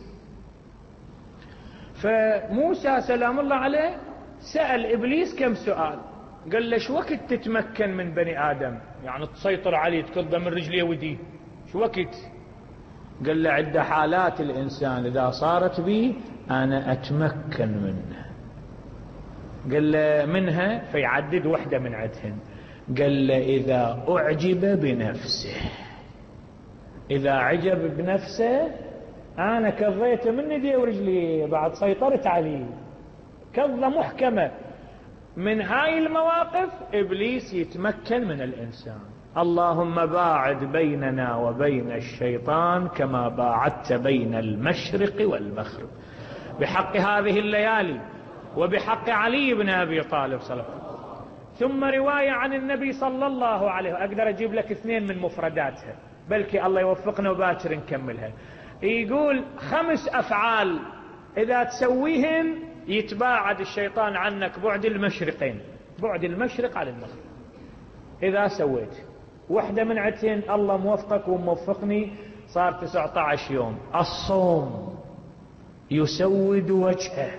فموسى سلام الله عليه سأل إبليس كم سؤال. قال له شو وقت تتمكن من بني آدم؟ يعني تسيطر عليه تكضه من رجليه وديه، شو وقت؟ قال له عند حالات الإنسان إذا صارت بي أنا أتمكن منه. قال له منها؟ فيعدد وحدة من عدهن. قال له إذا أعجب بنفسه، إذا عجب بنفسه أنا كضيته من يديه ورجليه بعد سيطرت عليه كضة محكمة. من هاي المواقف إبليس يتمكن من الإنسان. اللهم باعد بيننا وبين الشيطان كما باعدت بين المشرق والمغرب، بحق هذه الليالي وبحق علي بن أبي طالب صلى الله عليه وسلم. ثم رواية عن النبي صلى الله عليه وسلم، أقدر أجيب لك اثنين من مفرداتها بلكي الله يوفقنا وباكر نكملها. يقول خمس أفعال إذا تسويهن يتباعد الشيطان عنك بعد المشرقين، بعد المشرق على المغرب. إذا سويت واحدة من عدتين الله موفقك وموفقني صار تسعة عشر يوم. الصوم يسود وجهه.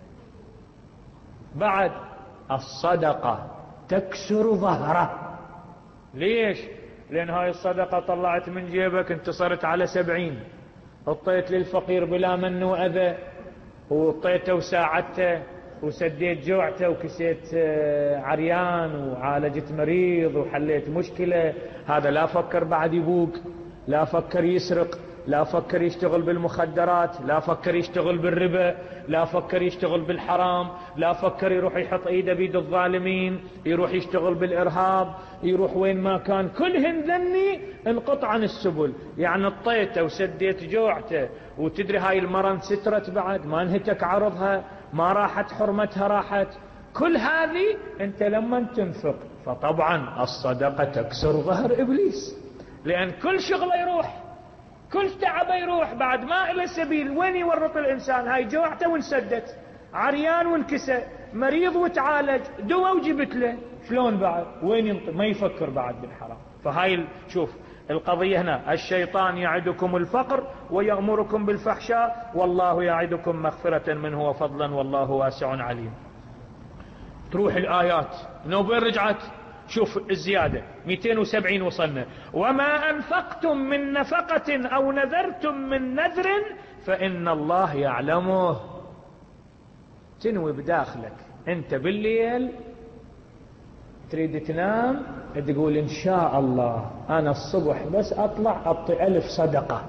بعد الصدقة تكسر ظهره. ليش؟ لأن هاي الصدقة طلعت من جيبك انت صرت على سبعين، اعطيت للفقير بلا من وأذى، وطيته وساعدته وسديت جوعته وكسيت عريان وعالجت مريض وحليت مشكلة. هذا لا فكر بعد يبوق، لا فكر يسرق، لا فكر يشتغل بالمخدرات، لا فكر يشتغل بالربا، لا فكر يشتغل بالحرام، لا فكر يروح يحط ايده بيد الظالمين، يروح يشتغل بالارهاب، يروح وين ما كان. كلهن ذني انقطع عن السبل. يعني اطيته وسديت جوعته، وتدري هاي المرة انسترت بعد ما انهتك عرضها، ما راحت حرمتها راحت. كل هذه انت لما تنفق فطبعا الصدقة تكسر ظهر ابليس، لان كل شغله يروح، كل تعبه يروح، بعد ما إلى سبيل. وين يورط الإنسان؟ هاي جوعته وانسدت، عريان وانكسى، مريض وتعالج، دواء وجبت له، شلون بعد؟ وين ينطق؟ ما يفكر بعد بالحرام. فهاي شوف القضية هنا، الشيطان يعدكم الفقر ويأمركم بالفحشاء والله يعدكم مغفرة منه وفضلا والله واسع عليم. تروح الآيات نوبين رجعت، شوف الزيادة مئتين وسبعين وصلنا. وما أنفقتم من نفقة أو نذرتم من نذر فإن الله يعلمه. تنوي بداخلك أنت بالليل تريد تنام تقول إن شاء الله أنا الصبح بس أطلع أعطي ألف صدقة،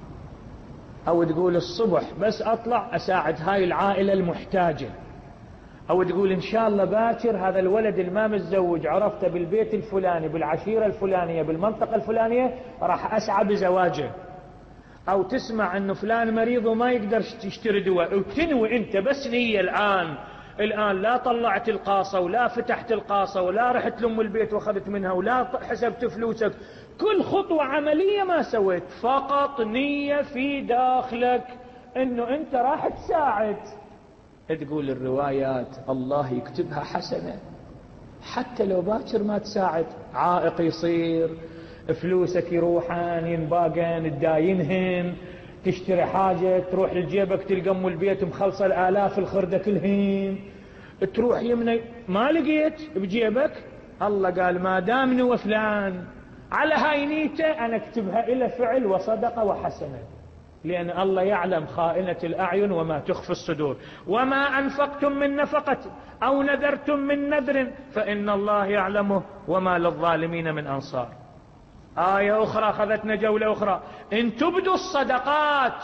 أو تقول الصبح بس أطلع أساعد هاي العائلة المحتاجة، أو تقول إن شاء الله باكر هذا الولد الما متزوج عرفته بالبيت الفلاني بالعشيرة الفلانية بالمنطقة الفلانية راح أسعى بزواجه، أو تسمع أنه فلان مريض وما يقدر يشتري دواء، وتنوي أنت بس نية الآن. الآن لا طلعت القاصة ولا فتحت القاصة ولا رحت لأم البيت وأخذت منها ولا حسبت فلوسك، كل خطوة عملية ما سويت، فقط نية في داخلك أنه أنت راح تساعد. تقول الروايات الله يكتبها حسنة، حتى لو باكر ما تساعد، عائق يصير، فلوسك يروحان ينباقن تداينهن، تشتري حاجة تروح لجيبك تلقى ام البيت مخلصة الآلاف الخردة كلهن، تروح يمنى ما لقيت بجيبك، الله قال ما دامني وفلان على هاي نيته أنا اكتبها إلى فعل وصدقة وحسنة، لأن الله يعلم خائنة الأعين وما تخفي الصدور. وما أنفقتم من نفقة أو نذرتم من نذر فإن الله يعلمه وما للظالمين من أنصار. آية أخرى أخذتنا جولة أخرى، إن تبدوا الصدقات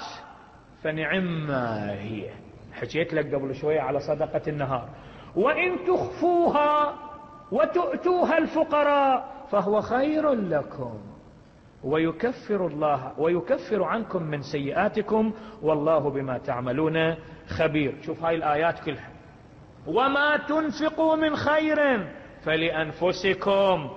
فنعما هي، حكيت لك قبل شوية على صدقة النهار، وإن تخفوها وتؤتوها الفقراء فهو خير لكم ويكفر الله ويكفر عنكم من سيئاتكم والله بما تعملون خبير. شوف هاي الآيات كلها، وما تنفقوا من خير فلأنفسكم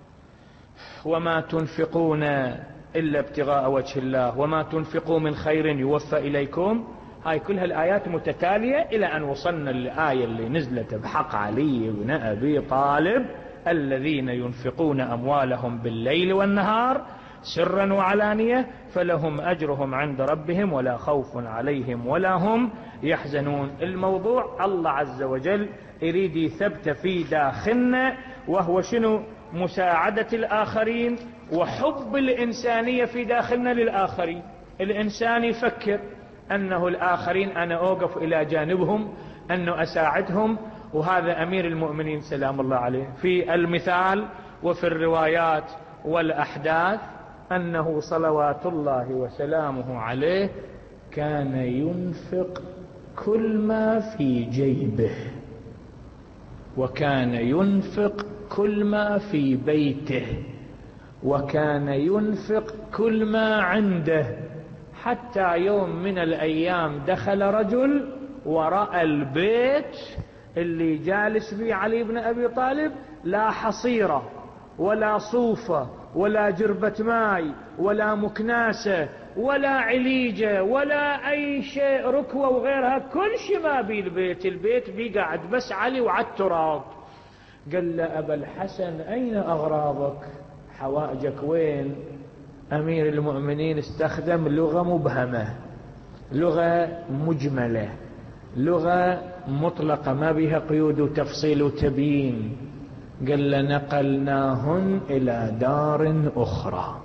وما تنفقون إلا ابتغاء وجه الله وما تنفقوا من خير يوفى إليكم. هاي كلها الآيات متتالية إلى أن وصلنا للآية اللي نزلت بحق علي بن أبي طالب، الذين ينفقون أموالهم بالليل والنهار سرا وعلانية فلهم أجرهم عند ربهم ولا خوف عليهم ولا هم يحزنون. الموضوع الله عز وجل يريد يثبت في داخلنا، وهو شنو؟ مساعدة الآخرين وحب الإنسانية في داخلنا للآخرين. الإنسان يفكر أنه الآخرين أنا أوقف إلى جانبهم، أنه أساعدهم، وهذا أمير المؤمنين سلام الله عليه في المثال وفي الروايات والأحداث أنه صلوات الله وسلامه عليه كان ينفق كل ما في جيبه، وكان ينفق كل ما في بيته، وكان ينفق كل ما عنده، حتى يوم من الأيام دخل رجل ورأى البيت اللي جالس به علي بن أبي طالب لا حصيرة ولا صوفة ولا جربة ماء ولا مكناسة ولا عليجة ولا أي شيء ركوة وغيرها، كل شيء ما بي البيت، البيت بي قاعد بس علي وعلى التراب. قال له أبا الحسن أين أغراضك؟ حوائجك وين؟ أمير المؤمنين استخدم لغة مبهمة، لغة مجملة، لغة مطلقة ما بها قيود وتفصيل وتبيين. قال لنقلناهن إلى دار أخرى.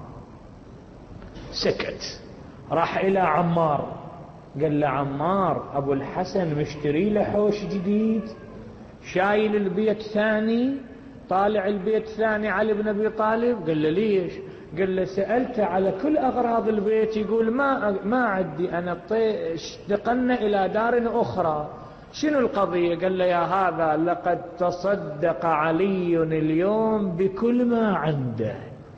سكت، راح إلى عمار، قال له عمار أبو الحسن مشتري له حوش جديد، شايل البيت ثاني، طالع البيت ثاني علي بن أبي طالب. قال له ليش؟ قال له سألته على كل أغراض البيت، يقول ما ما عندي أنا، اشتقلنا إلى دار أخرى. شنو القضية؟ قال له يا هذا لقد تصدق علي اليوم بكل ما عنده،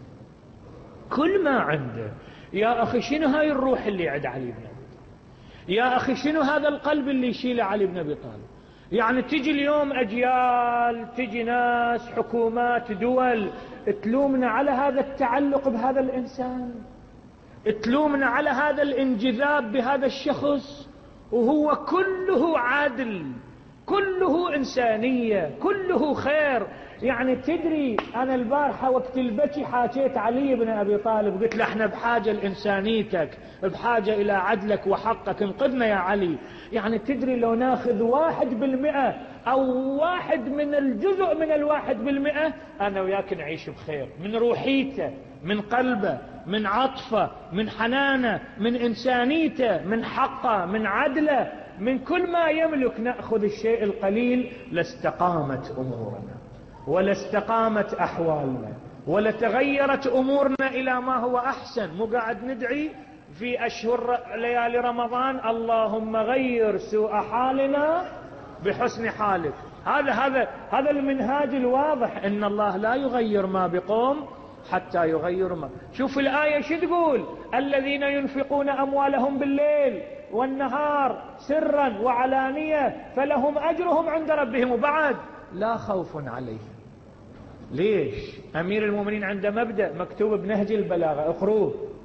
كل ما عنده. يا أخي شنو هاي الروح اللي عند علي بن أبي طالب؟ يا أخي شنو هذا القلب اللي يشيله علي بن أبي طالب؟ يعني تجي اليوم أجيال، تجي ناس، حكومات، دول تلومنا على هذا التعلق بهذا الإنسان، تلومنا على هذا الانجذاب بهذا الشخص، وهو كله عدل، كله إنسانية، كله خير. يعني تدري أنا البارحة وقت البكي حاجيت علي بن أبي طالب، قلت له احنا بحاجة لإنسانيتك، بحاجة إلى عدلك وحقك، انقذنا يا علي. يعني تدري لو ناخذ واحد بالمئة أو واحد من الجزء من الواحد بالمئة أنا وياك نعيش بخير، من روحيته، من قلبه، من عطفه، من حنانه، من إنسانيته، من حقه، من عدله، من كل ما يملك نأخذ الشيء القليل لاستقامت أمورنا ولاستقامت أحوالنا ولتغيرت أمورنا إلى ما هو أحسن. مو قاعد ندعي في أشهر ليالي رمضان اللهم غير سوء حالنا بحسن حالك؟ هذا هذا هذا المنهاج الواضح، إن الله لا يغير ما بقوم حتى يغير ما. شوف الآية شو تقول؟ الذين ينفقون أموالهم بالليل والنهار سرا وعلانية فلهم أجرهم عند ربهم وبعد لا خوف عليهم. ليش؟ أمير المؤمنين عنده مبدأ مكتوب بنهج البلاغة، اقروه،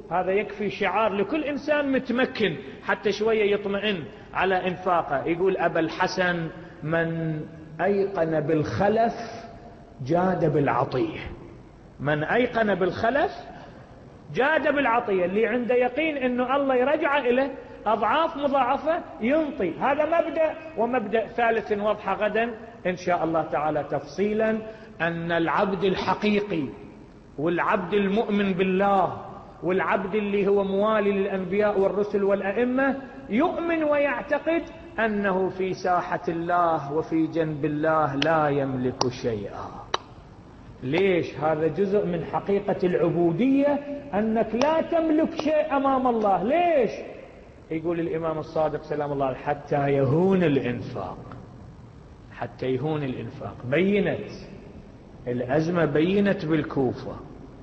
هذا يكفي شعار لكل إنسان متمكن حتى شوية يطمئن على إنفاقه. يقول أبا الحسن: من أيقن بالخلف جاد بالعطية. من أيقن بالخلف جاد بالعطية. اللي عنده يقين إنه الله يرجع إليه أضعاف مضاعفة ينطي. هذا مبدأ. ومبدأ ثالث واضح غدا إن شاء الله تعالى تفصيلا، أن العبد الحقيقي والعبد المؤمن بالله والعبد اللي هو موالي للأنبياء والرسل والأئمة يؤمن ويعتقد أنه في ساحة الله وفي جنب الله لا يملك شيئا. ليش؟ هذا جزء من حقيقة العبودية، أنك لا تملك شيء أمام الله. ليش؟ يقول الإمام الصادق سلام الله عليه: حتى يهون الإنفاق. حتى يهون الإنفاق. بينت الأزمة، بينت بالكوفة.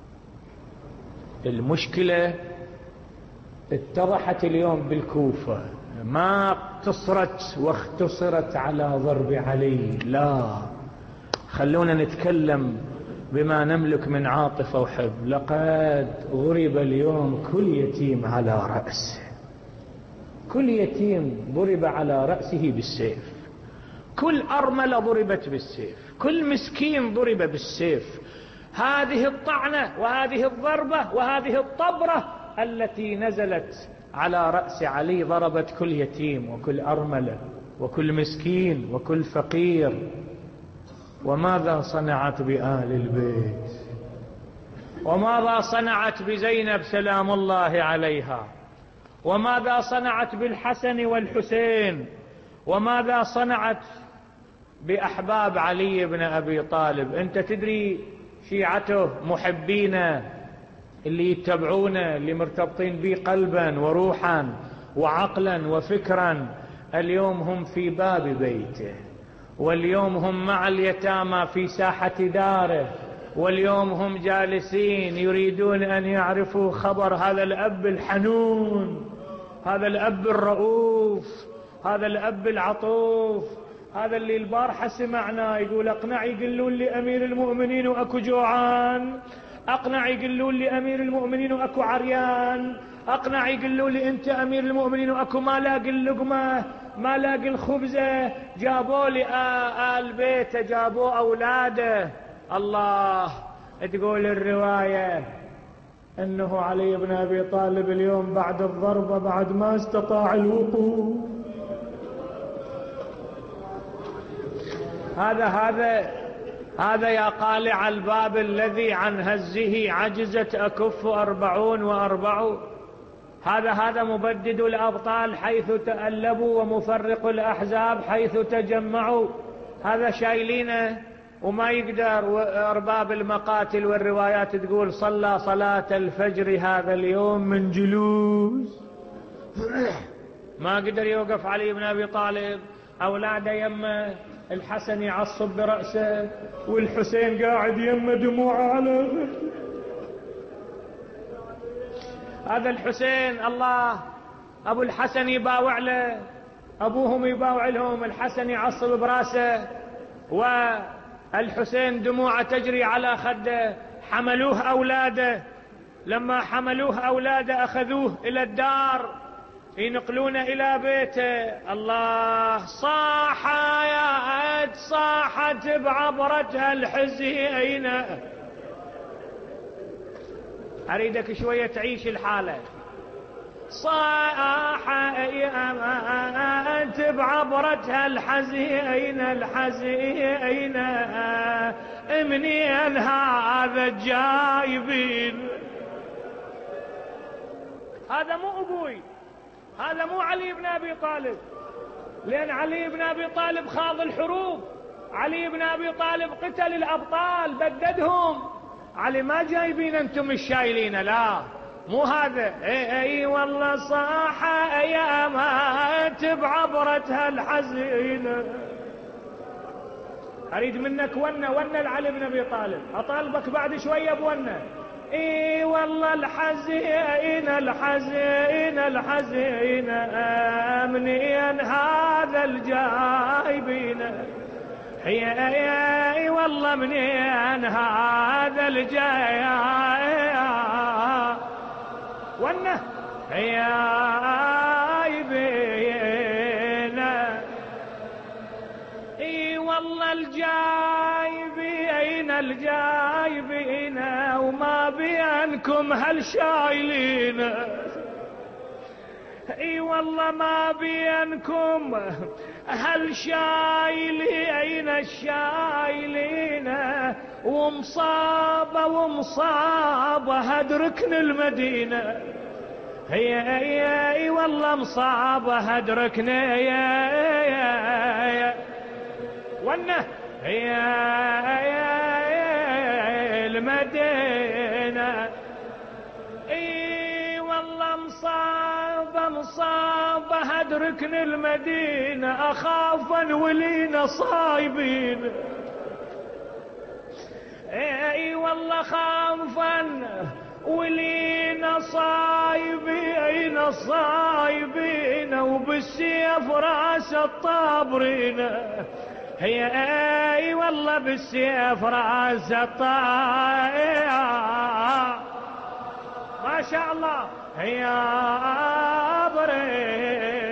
المشكلة اتضحت اليوم بالكوفة، ما اقتصرت واختصرت على ضرب علي. لا، خلونا نتكلم بما نملك من عاطفة وحب. لقد ضرب اليوم كل يتيم على رأسه. كل يتيم ضرب على رأسه بالسيف. كل أرملة ضربت بالسيف. كل مسكين ضرب بالسيف. هذه الطعنة وهذه الضربة وهذه الطبرة التي نزلت على رأس علي ضربت كل يتيم وكل أرملة وكل مسكين وكل فقير. وماذا صنعت بآل البيت؟ وماذا صنعت بزينب سلام الله عليها؟ وماذا صنعت بالحسن والحسين؟ وماذا صنعت بأحباب علي بن أبي طالب؟ أنت تدري شيعته محبينه اللي يتبعونه اللي مرتبطين به قلبا وروحا وعقلا وفكرا، اليوم هم في باب بيته، واليوم هم مع اليتامى في ساحة داره، واليوم هم جالسين يريدون أن يعرفوا خبر هذا الأب الحنون، هذا الأب الرؤوف، هذا الأب العطوف، هذا اللي البارحة سمعنا يقول: أقنع يقولون لأمير المؤمنين وأكو جوعان، أقنع يقولون لأمير المؤمنين وأكو عريان، أقنع يقولون لي أنت أمير المؤمنين وأكو ما لاقي اللقمة، ما لاقي الخبزة، جابوا لي آل بيته، جابوا أولاده. الله. تقول الرواية أنه علي بن أبي طالب اليوم بعد الضربة بعد ما استطاع الوقوف. هذا هذا هذا يا قالع الباب الذي عن هزه عجزت أكف أربعون وأربعون. هذا هذا مبدد الأبطال حيث تألبوا ومفرق الأحزاب حيث تجمعوا. هذا شايلينه وما يقدر. أرباب المقاتل والروايات تقول صلى صلاة الفجر هذا اليوم من جلوس. ما قدر يوقف علي بن أبي طالب. أولاده يمه، الحسن يعصب برأسه والحسين قاعد يمه دموعه على هذا الحسين. الله. أبو الحسن يباوع له، أبوهم يباوع لهم، الحسن يعصب برأسه والحسين دموعه تجري على خده. حملوه أولاده، لما حملوه أولاده أخذوه إلى الدار ينقلون إلى بيته. الله. صاح يا أد صاحت بعبرتها الحزين. أريدك شوية تعيش الحالة. صاح يا أد بعبرتها الحزين الحزين امني هذا الجايبين. هذا مو أبوي، هذا مو علي بن أبي طالب، لأن علي بن أبي طالب خاض الحروب، علي بن أبي طالب قتل الأبطال بددهم. علي ما جايبين أنتم الشايلين، لا مو هذا. اي اي والله صاح يا مات بعبرتها الحزينة. أريد منك ونة ونة لعلي بن أبي طالب، أطالبك بعد شوية بونة. اي والله الحزين الحزين الحزين امنيا هذا الجايبين. اي والله منين هذا الجاي. وانه جايبينا. اي والله الجايبين الجايبين وما بينكم هل شايلين. اي والله ما بينكم هل شايلين الشايلين ومصابة ومصابة هدركن المدينة. هي هي اي والله مصابة هدركن يا يا وانه هي المدينة. اي والله مصابة مصابة هدركن المدينة اخافا ولينا صايبين. اي والله خافا ولينا صايبين صايبين وبالسيف راس الطابرين. هي اي والله بالسيف راس الطابرين ما شاء الله. هي عبري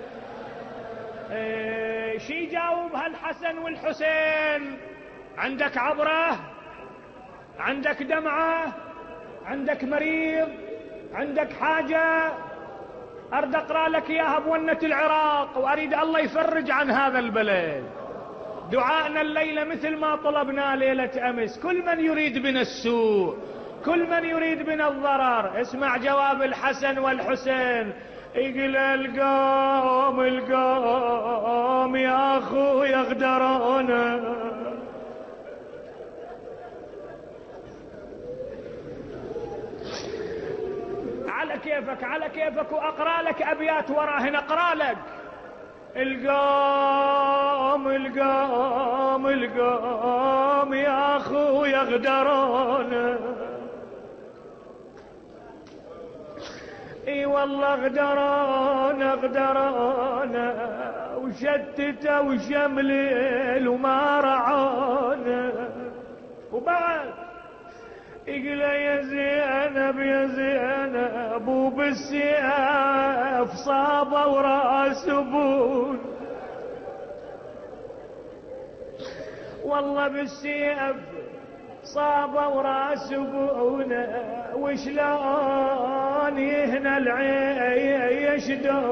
ايه شي جاوب هالحسن والحسين؟ عندك عبره؟ عندك دمعه؟ عندك مريض؟ عندك حاجه؟ اريد اقرا لك اياها بونة العراق واريد الله يفرج عن هذا البلد. دعائنا الليله مثل ما طلبنا ليله امس. كل من يريد بنا السوء، كل من يريد بنا الضرر، اسمع جواب الحسن والحسين. يقول القوم القوم يا اخو يغدرون. على كيفك على كيفك واقرا لك ابيات وراهن اقرا لك. القوم القوم القوم يا اخو يغدرون. اي والله غدرون غدرون وشتته وشمليل وما رعون. وبعد يقول يا زينب يا زينب وبالسيف صابه وراس بون. والله بالسيف صابه وراس بون وشلون يهنى العيش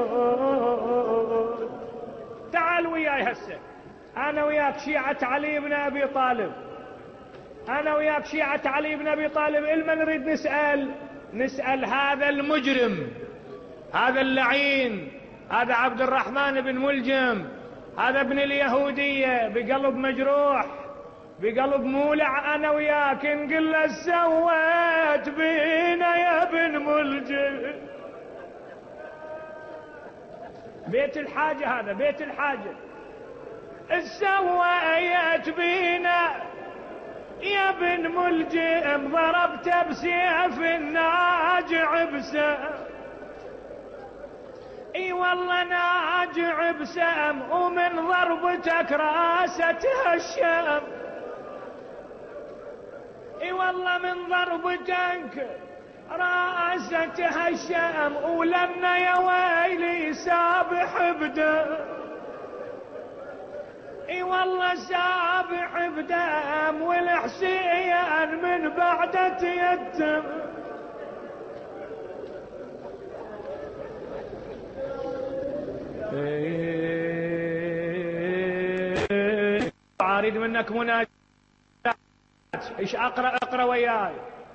دون. تعال وياي هسه انا وياك شيعة علي بن ابي طالب. انا وياك شيعة علي بن ابي طالب. إلما نريد نسأل نسأل هذا المجرم، هذا اللعين، هذا عبد الرحمن بن ملجم، هذا ابن اليهودية بقلب مجروح بقلب مولع. انا وياك نقول له سويت بينا يا ابن ملجم. بيت الحاجة هذا بيت الحاجة. سويت بينا يا ابن ملجم ضربت بسيف الناجع بسم. اي والله ناجع بسم ومن ضربتك راستها الشام. اي والله من ضربتك راستها الشام ولنا يا ويلي سابح بدم. اي والله سابح بدم والحسين من بعد تيتم. اريد منك مناجاة. ايش اقرا اقرا وياي.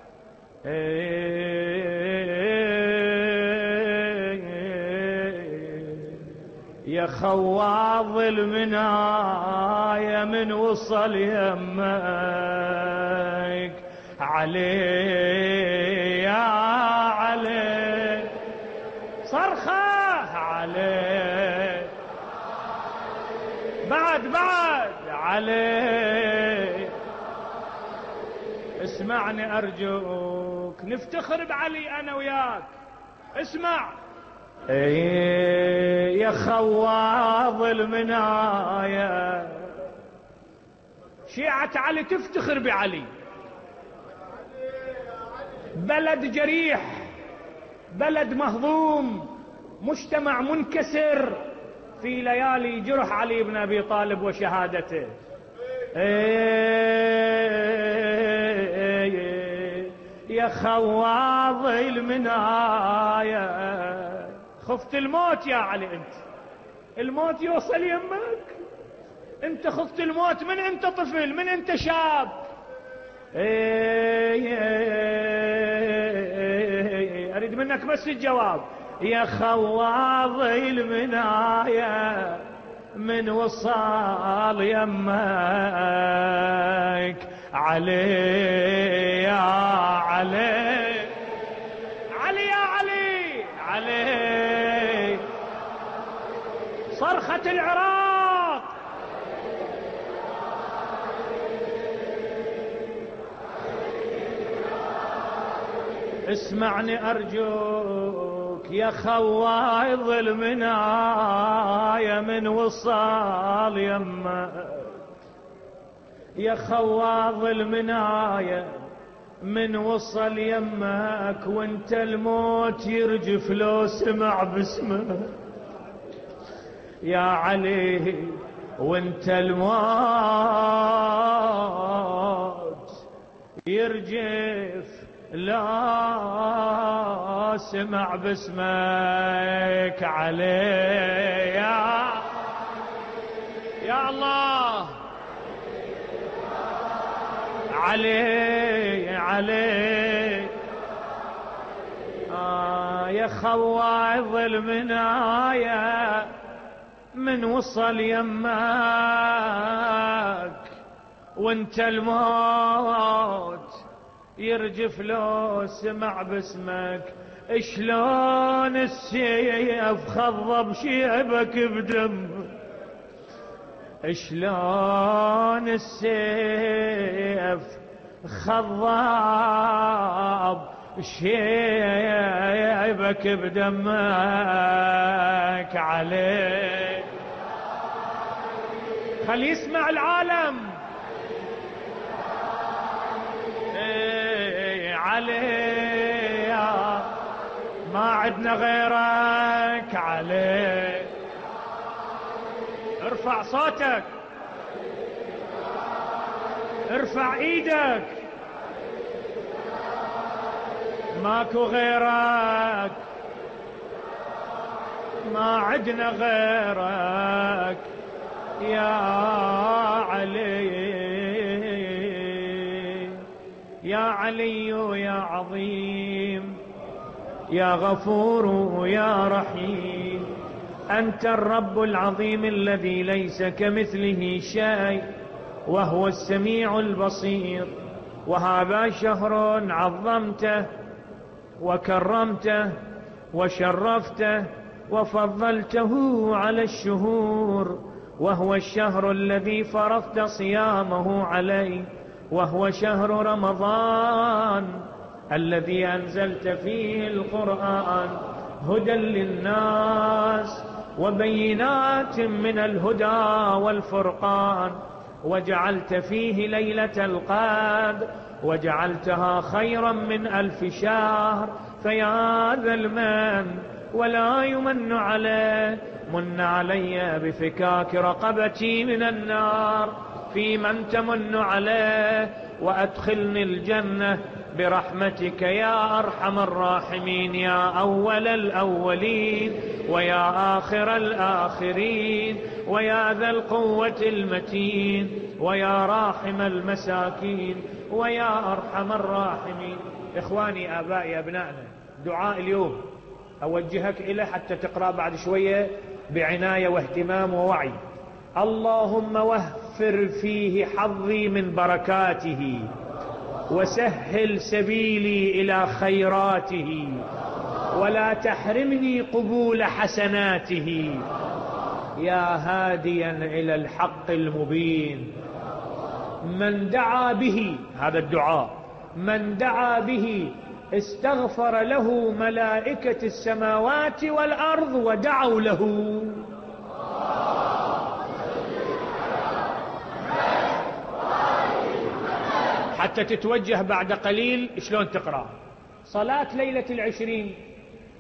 يا خواض المنايا من وصل يمك علي يا علي صرخة علي بعد بعد علي. اسمعني ارجوك نفتخر بعلي انا وياك. اسمع ايه يا خواض المنايا. شيعة علي تفتخر بعلي. بلد جريح بلد مهضوم، مجتمع منكسر في ليالي جرح علي بن أبي طالب وشهادته. يا خواض المنايا، خفت الموت يا علي، انت الموت يوصل يمك، انت خفت الموت من انت طفل، من انت شاب. اريد منك بس الجواب. يا خواض المنايا من وصال يمك علي يا علي، علي يا علي، علي صرخة العراق. اسمعني أرجوك يا خواض المنايا من وصال يمك، يا خواض المنايا من وصل يمك، وانت الموت يرجف لو سمع باسمك يا علي، وانت الموت يرجف لا سمع باسمك علي يا يا الله، علي علي. آه يا خواض المنايا من وصل يمك، وانت الموت يرجف لو سمع باسمك. شلون السيف خضب شيبك بدم، شلون السيف خضب شيبك بدمك عليه. خل يسمع العالم. ايه عليه ما عدنا غيرك عليه. ارفع صوتك، ارفع ايدك، ماكو غيرك، ما عدنا غيرك يا علي، يا علي يا عظيم، يا غفور يا رحيم. أنت الرب العظيم الذي ليس كمثله شيء، وهو السميع البصير. وهذا شهر عظمته وكرمته وشرفته وفضلته على الشهور، وهو الشهر الذي فرضت صيامه عليه، وهو شهر رمضان الذي أنزلت فيه القرآن هدى للناس وبينات من الهدى والفرقان، وجعلت فيه ليلة القدر وجعلتها خيرا من ألف شهر. فيا ذا المن ولا يمن عليه، من علي بفكاك رقبتي من النار، في من تمن عليه وأدخلني الجنة برحمتك يا أرحم الراحمين، يا أول الأولين ويا آخر الآخرين، ويا ذا القوة المتين، ويا راحم المساكين، ويا أرحم الراحمين. إخواني آبائي أبنائنا، دعاء اليوم أوجهك إليه حتى تقرأ بعد شوية بعناية واهتمام ووعي. اللهم وفر فيه حظي من بركاته، وسهل سبيلي إلى خيراته، ولا تحرمني قبول حسناته، يا هاديا إلى الحق المبين. من دعا به، هذا الدعاء، من دعا به استغفر له ملائكة السماوات والأرض ودعوا له. حتى تتوجه بعد قليل شلون تقرأ صلاة ليلة العشرين.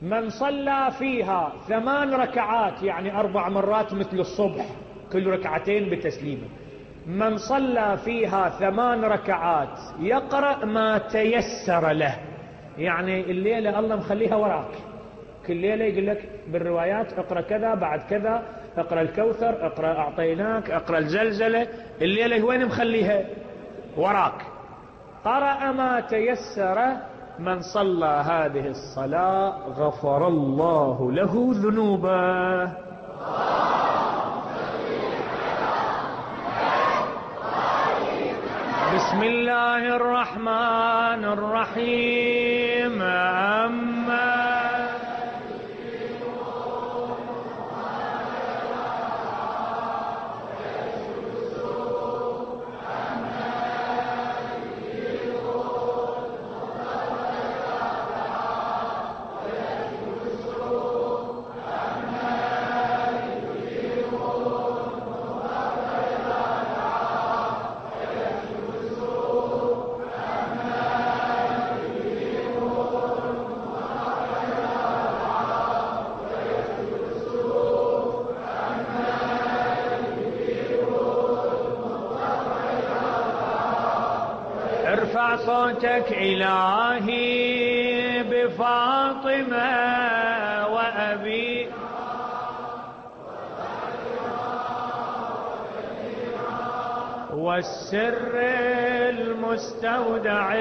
من صلى فيها ثمان ركعات يعني أربع مرات مثل الصبح كل ركعتين بتسليمه، من صلى فيها ثمان ركعات يقرأ ما تيسر له، يعني الليلة الله مخليها وراك، كل ليلة يقول لك بالروايات اقرأ كذا بعد كذا، اقرأ الكوثر، اقرأ أعطيناك، اقرأ الزلزلة، الليلة وين مخليها وراك. قرأ ما تيسر، من صلى هذه الصلاة غفر الله له ذنوبه. بسم الله الرحمن الرحيم. أما ارفع صوتك إلهي بفاطمة وأبي والسر المستودع،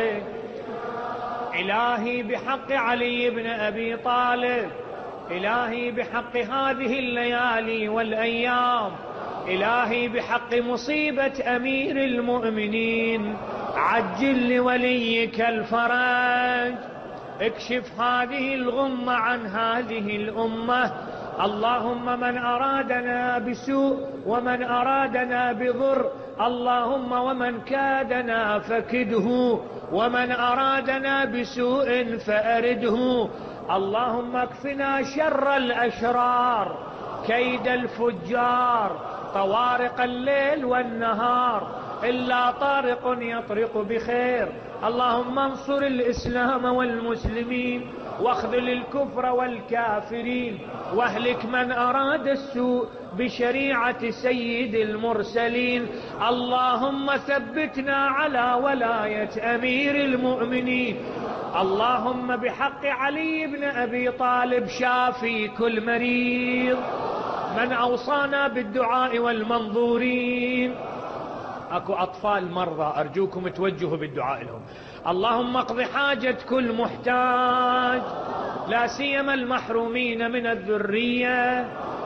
إلهي بحق علي بن أبي طالب، إلهي بحق هذه الليالي والأيام، إلهي بحق مصيبة أمير المؤمنين عجل لوليك الفرج، اكشف هذه الغمة عن هذه الأمة. اللهم من أرادنا بسوء ومن أرادنا بضر، اللهم ومن كادنا فكده، ومن أرادنا بسوء فأرده. اللهم اكفنا شر الأشرار، كيد الفجار، طوارق الليل والنهار، إلا طارق يطرق بخير. اللهم انصر الإسلام والمسلمين، واخذل الكفر والكافرين، واهلك من أراد السوء بشريعة سيد المرسلين. اللهم ثبتنا على ولاية أمير المؤمنين. اللهم بحق علي بن أبي طالب شافي كل مريض، من أوصانا بالدعاء والمنظورين. اكو اطفال مرضى ارجوكم توجهوا بالدعاء لهم. اللهم اقض حاجة كل محتاج، لا سيما المحرومين من الذرية.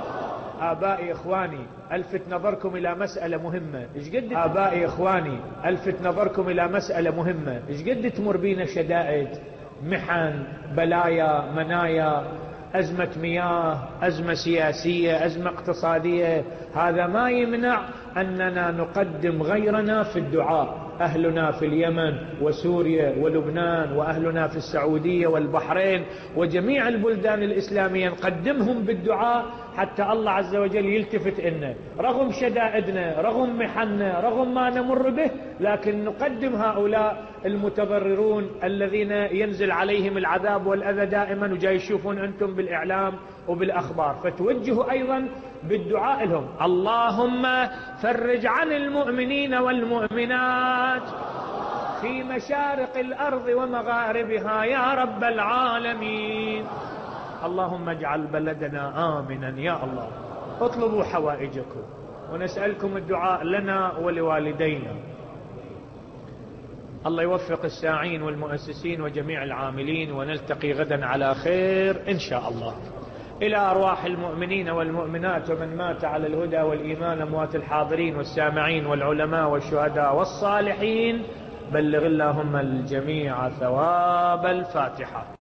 آبائي إخواني ألفت نظركم إلى مسألة مهمة. إيش قد آبائي إخواني ألفت نظركم إلى مسألة مهمة. إيش قد تمر بينا شدائد، محن، بلايا، منايا، أزمة مياه، أزمة سياسية، أزمة اقتصادية، هذا ما يمنع أننا نقدم غيرنا في الدعاء. أهلنا في اليمن وسوريا ولبنان، وأهلنا في السعودية والبحرين وجميع البلدان الإسلامية نقدمهم بالدعاء حتى الله عز وجل يلتفت إلنا، رغم شدائدنا، رغم محننا، رغم ما نمر به، لكن نقدم هؤلاء المتضررون الذين ينزل عليهم العذاب والأذى دائما، وجاي يشوفون أنتم بالإعلام وبالأخبار، فتوجهوا أيضا بالدعاء لهم. اللهم فرج عن المؤمنين والمؤمنات في مشارق الأرض ومغاربها يا رب العالمين. اللهم اجعل بلدنا آمنا يا الله. اطلبوا حوائجكم ونسألكم الدعاء لنا ولوالدينا. الله يوفق الساعين والمؤسسين وجميع العاملين، ونلتقي غدا على خير إن شاء الله. إلى أرواح المؤمنين والمؤمنات ومن مات على الهدى والإيمان، أموات الحاضرين والسامعين والعلماء والشهداء والصالحين، بلغ اللهم الجميع ثواب الفاتحة.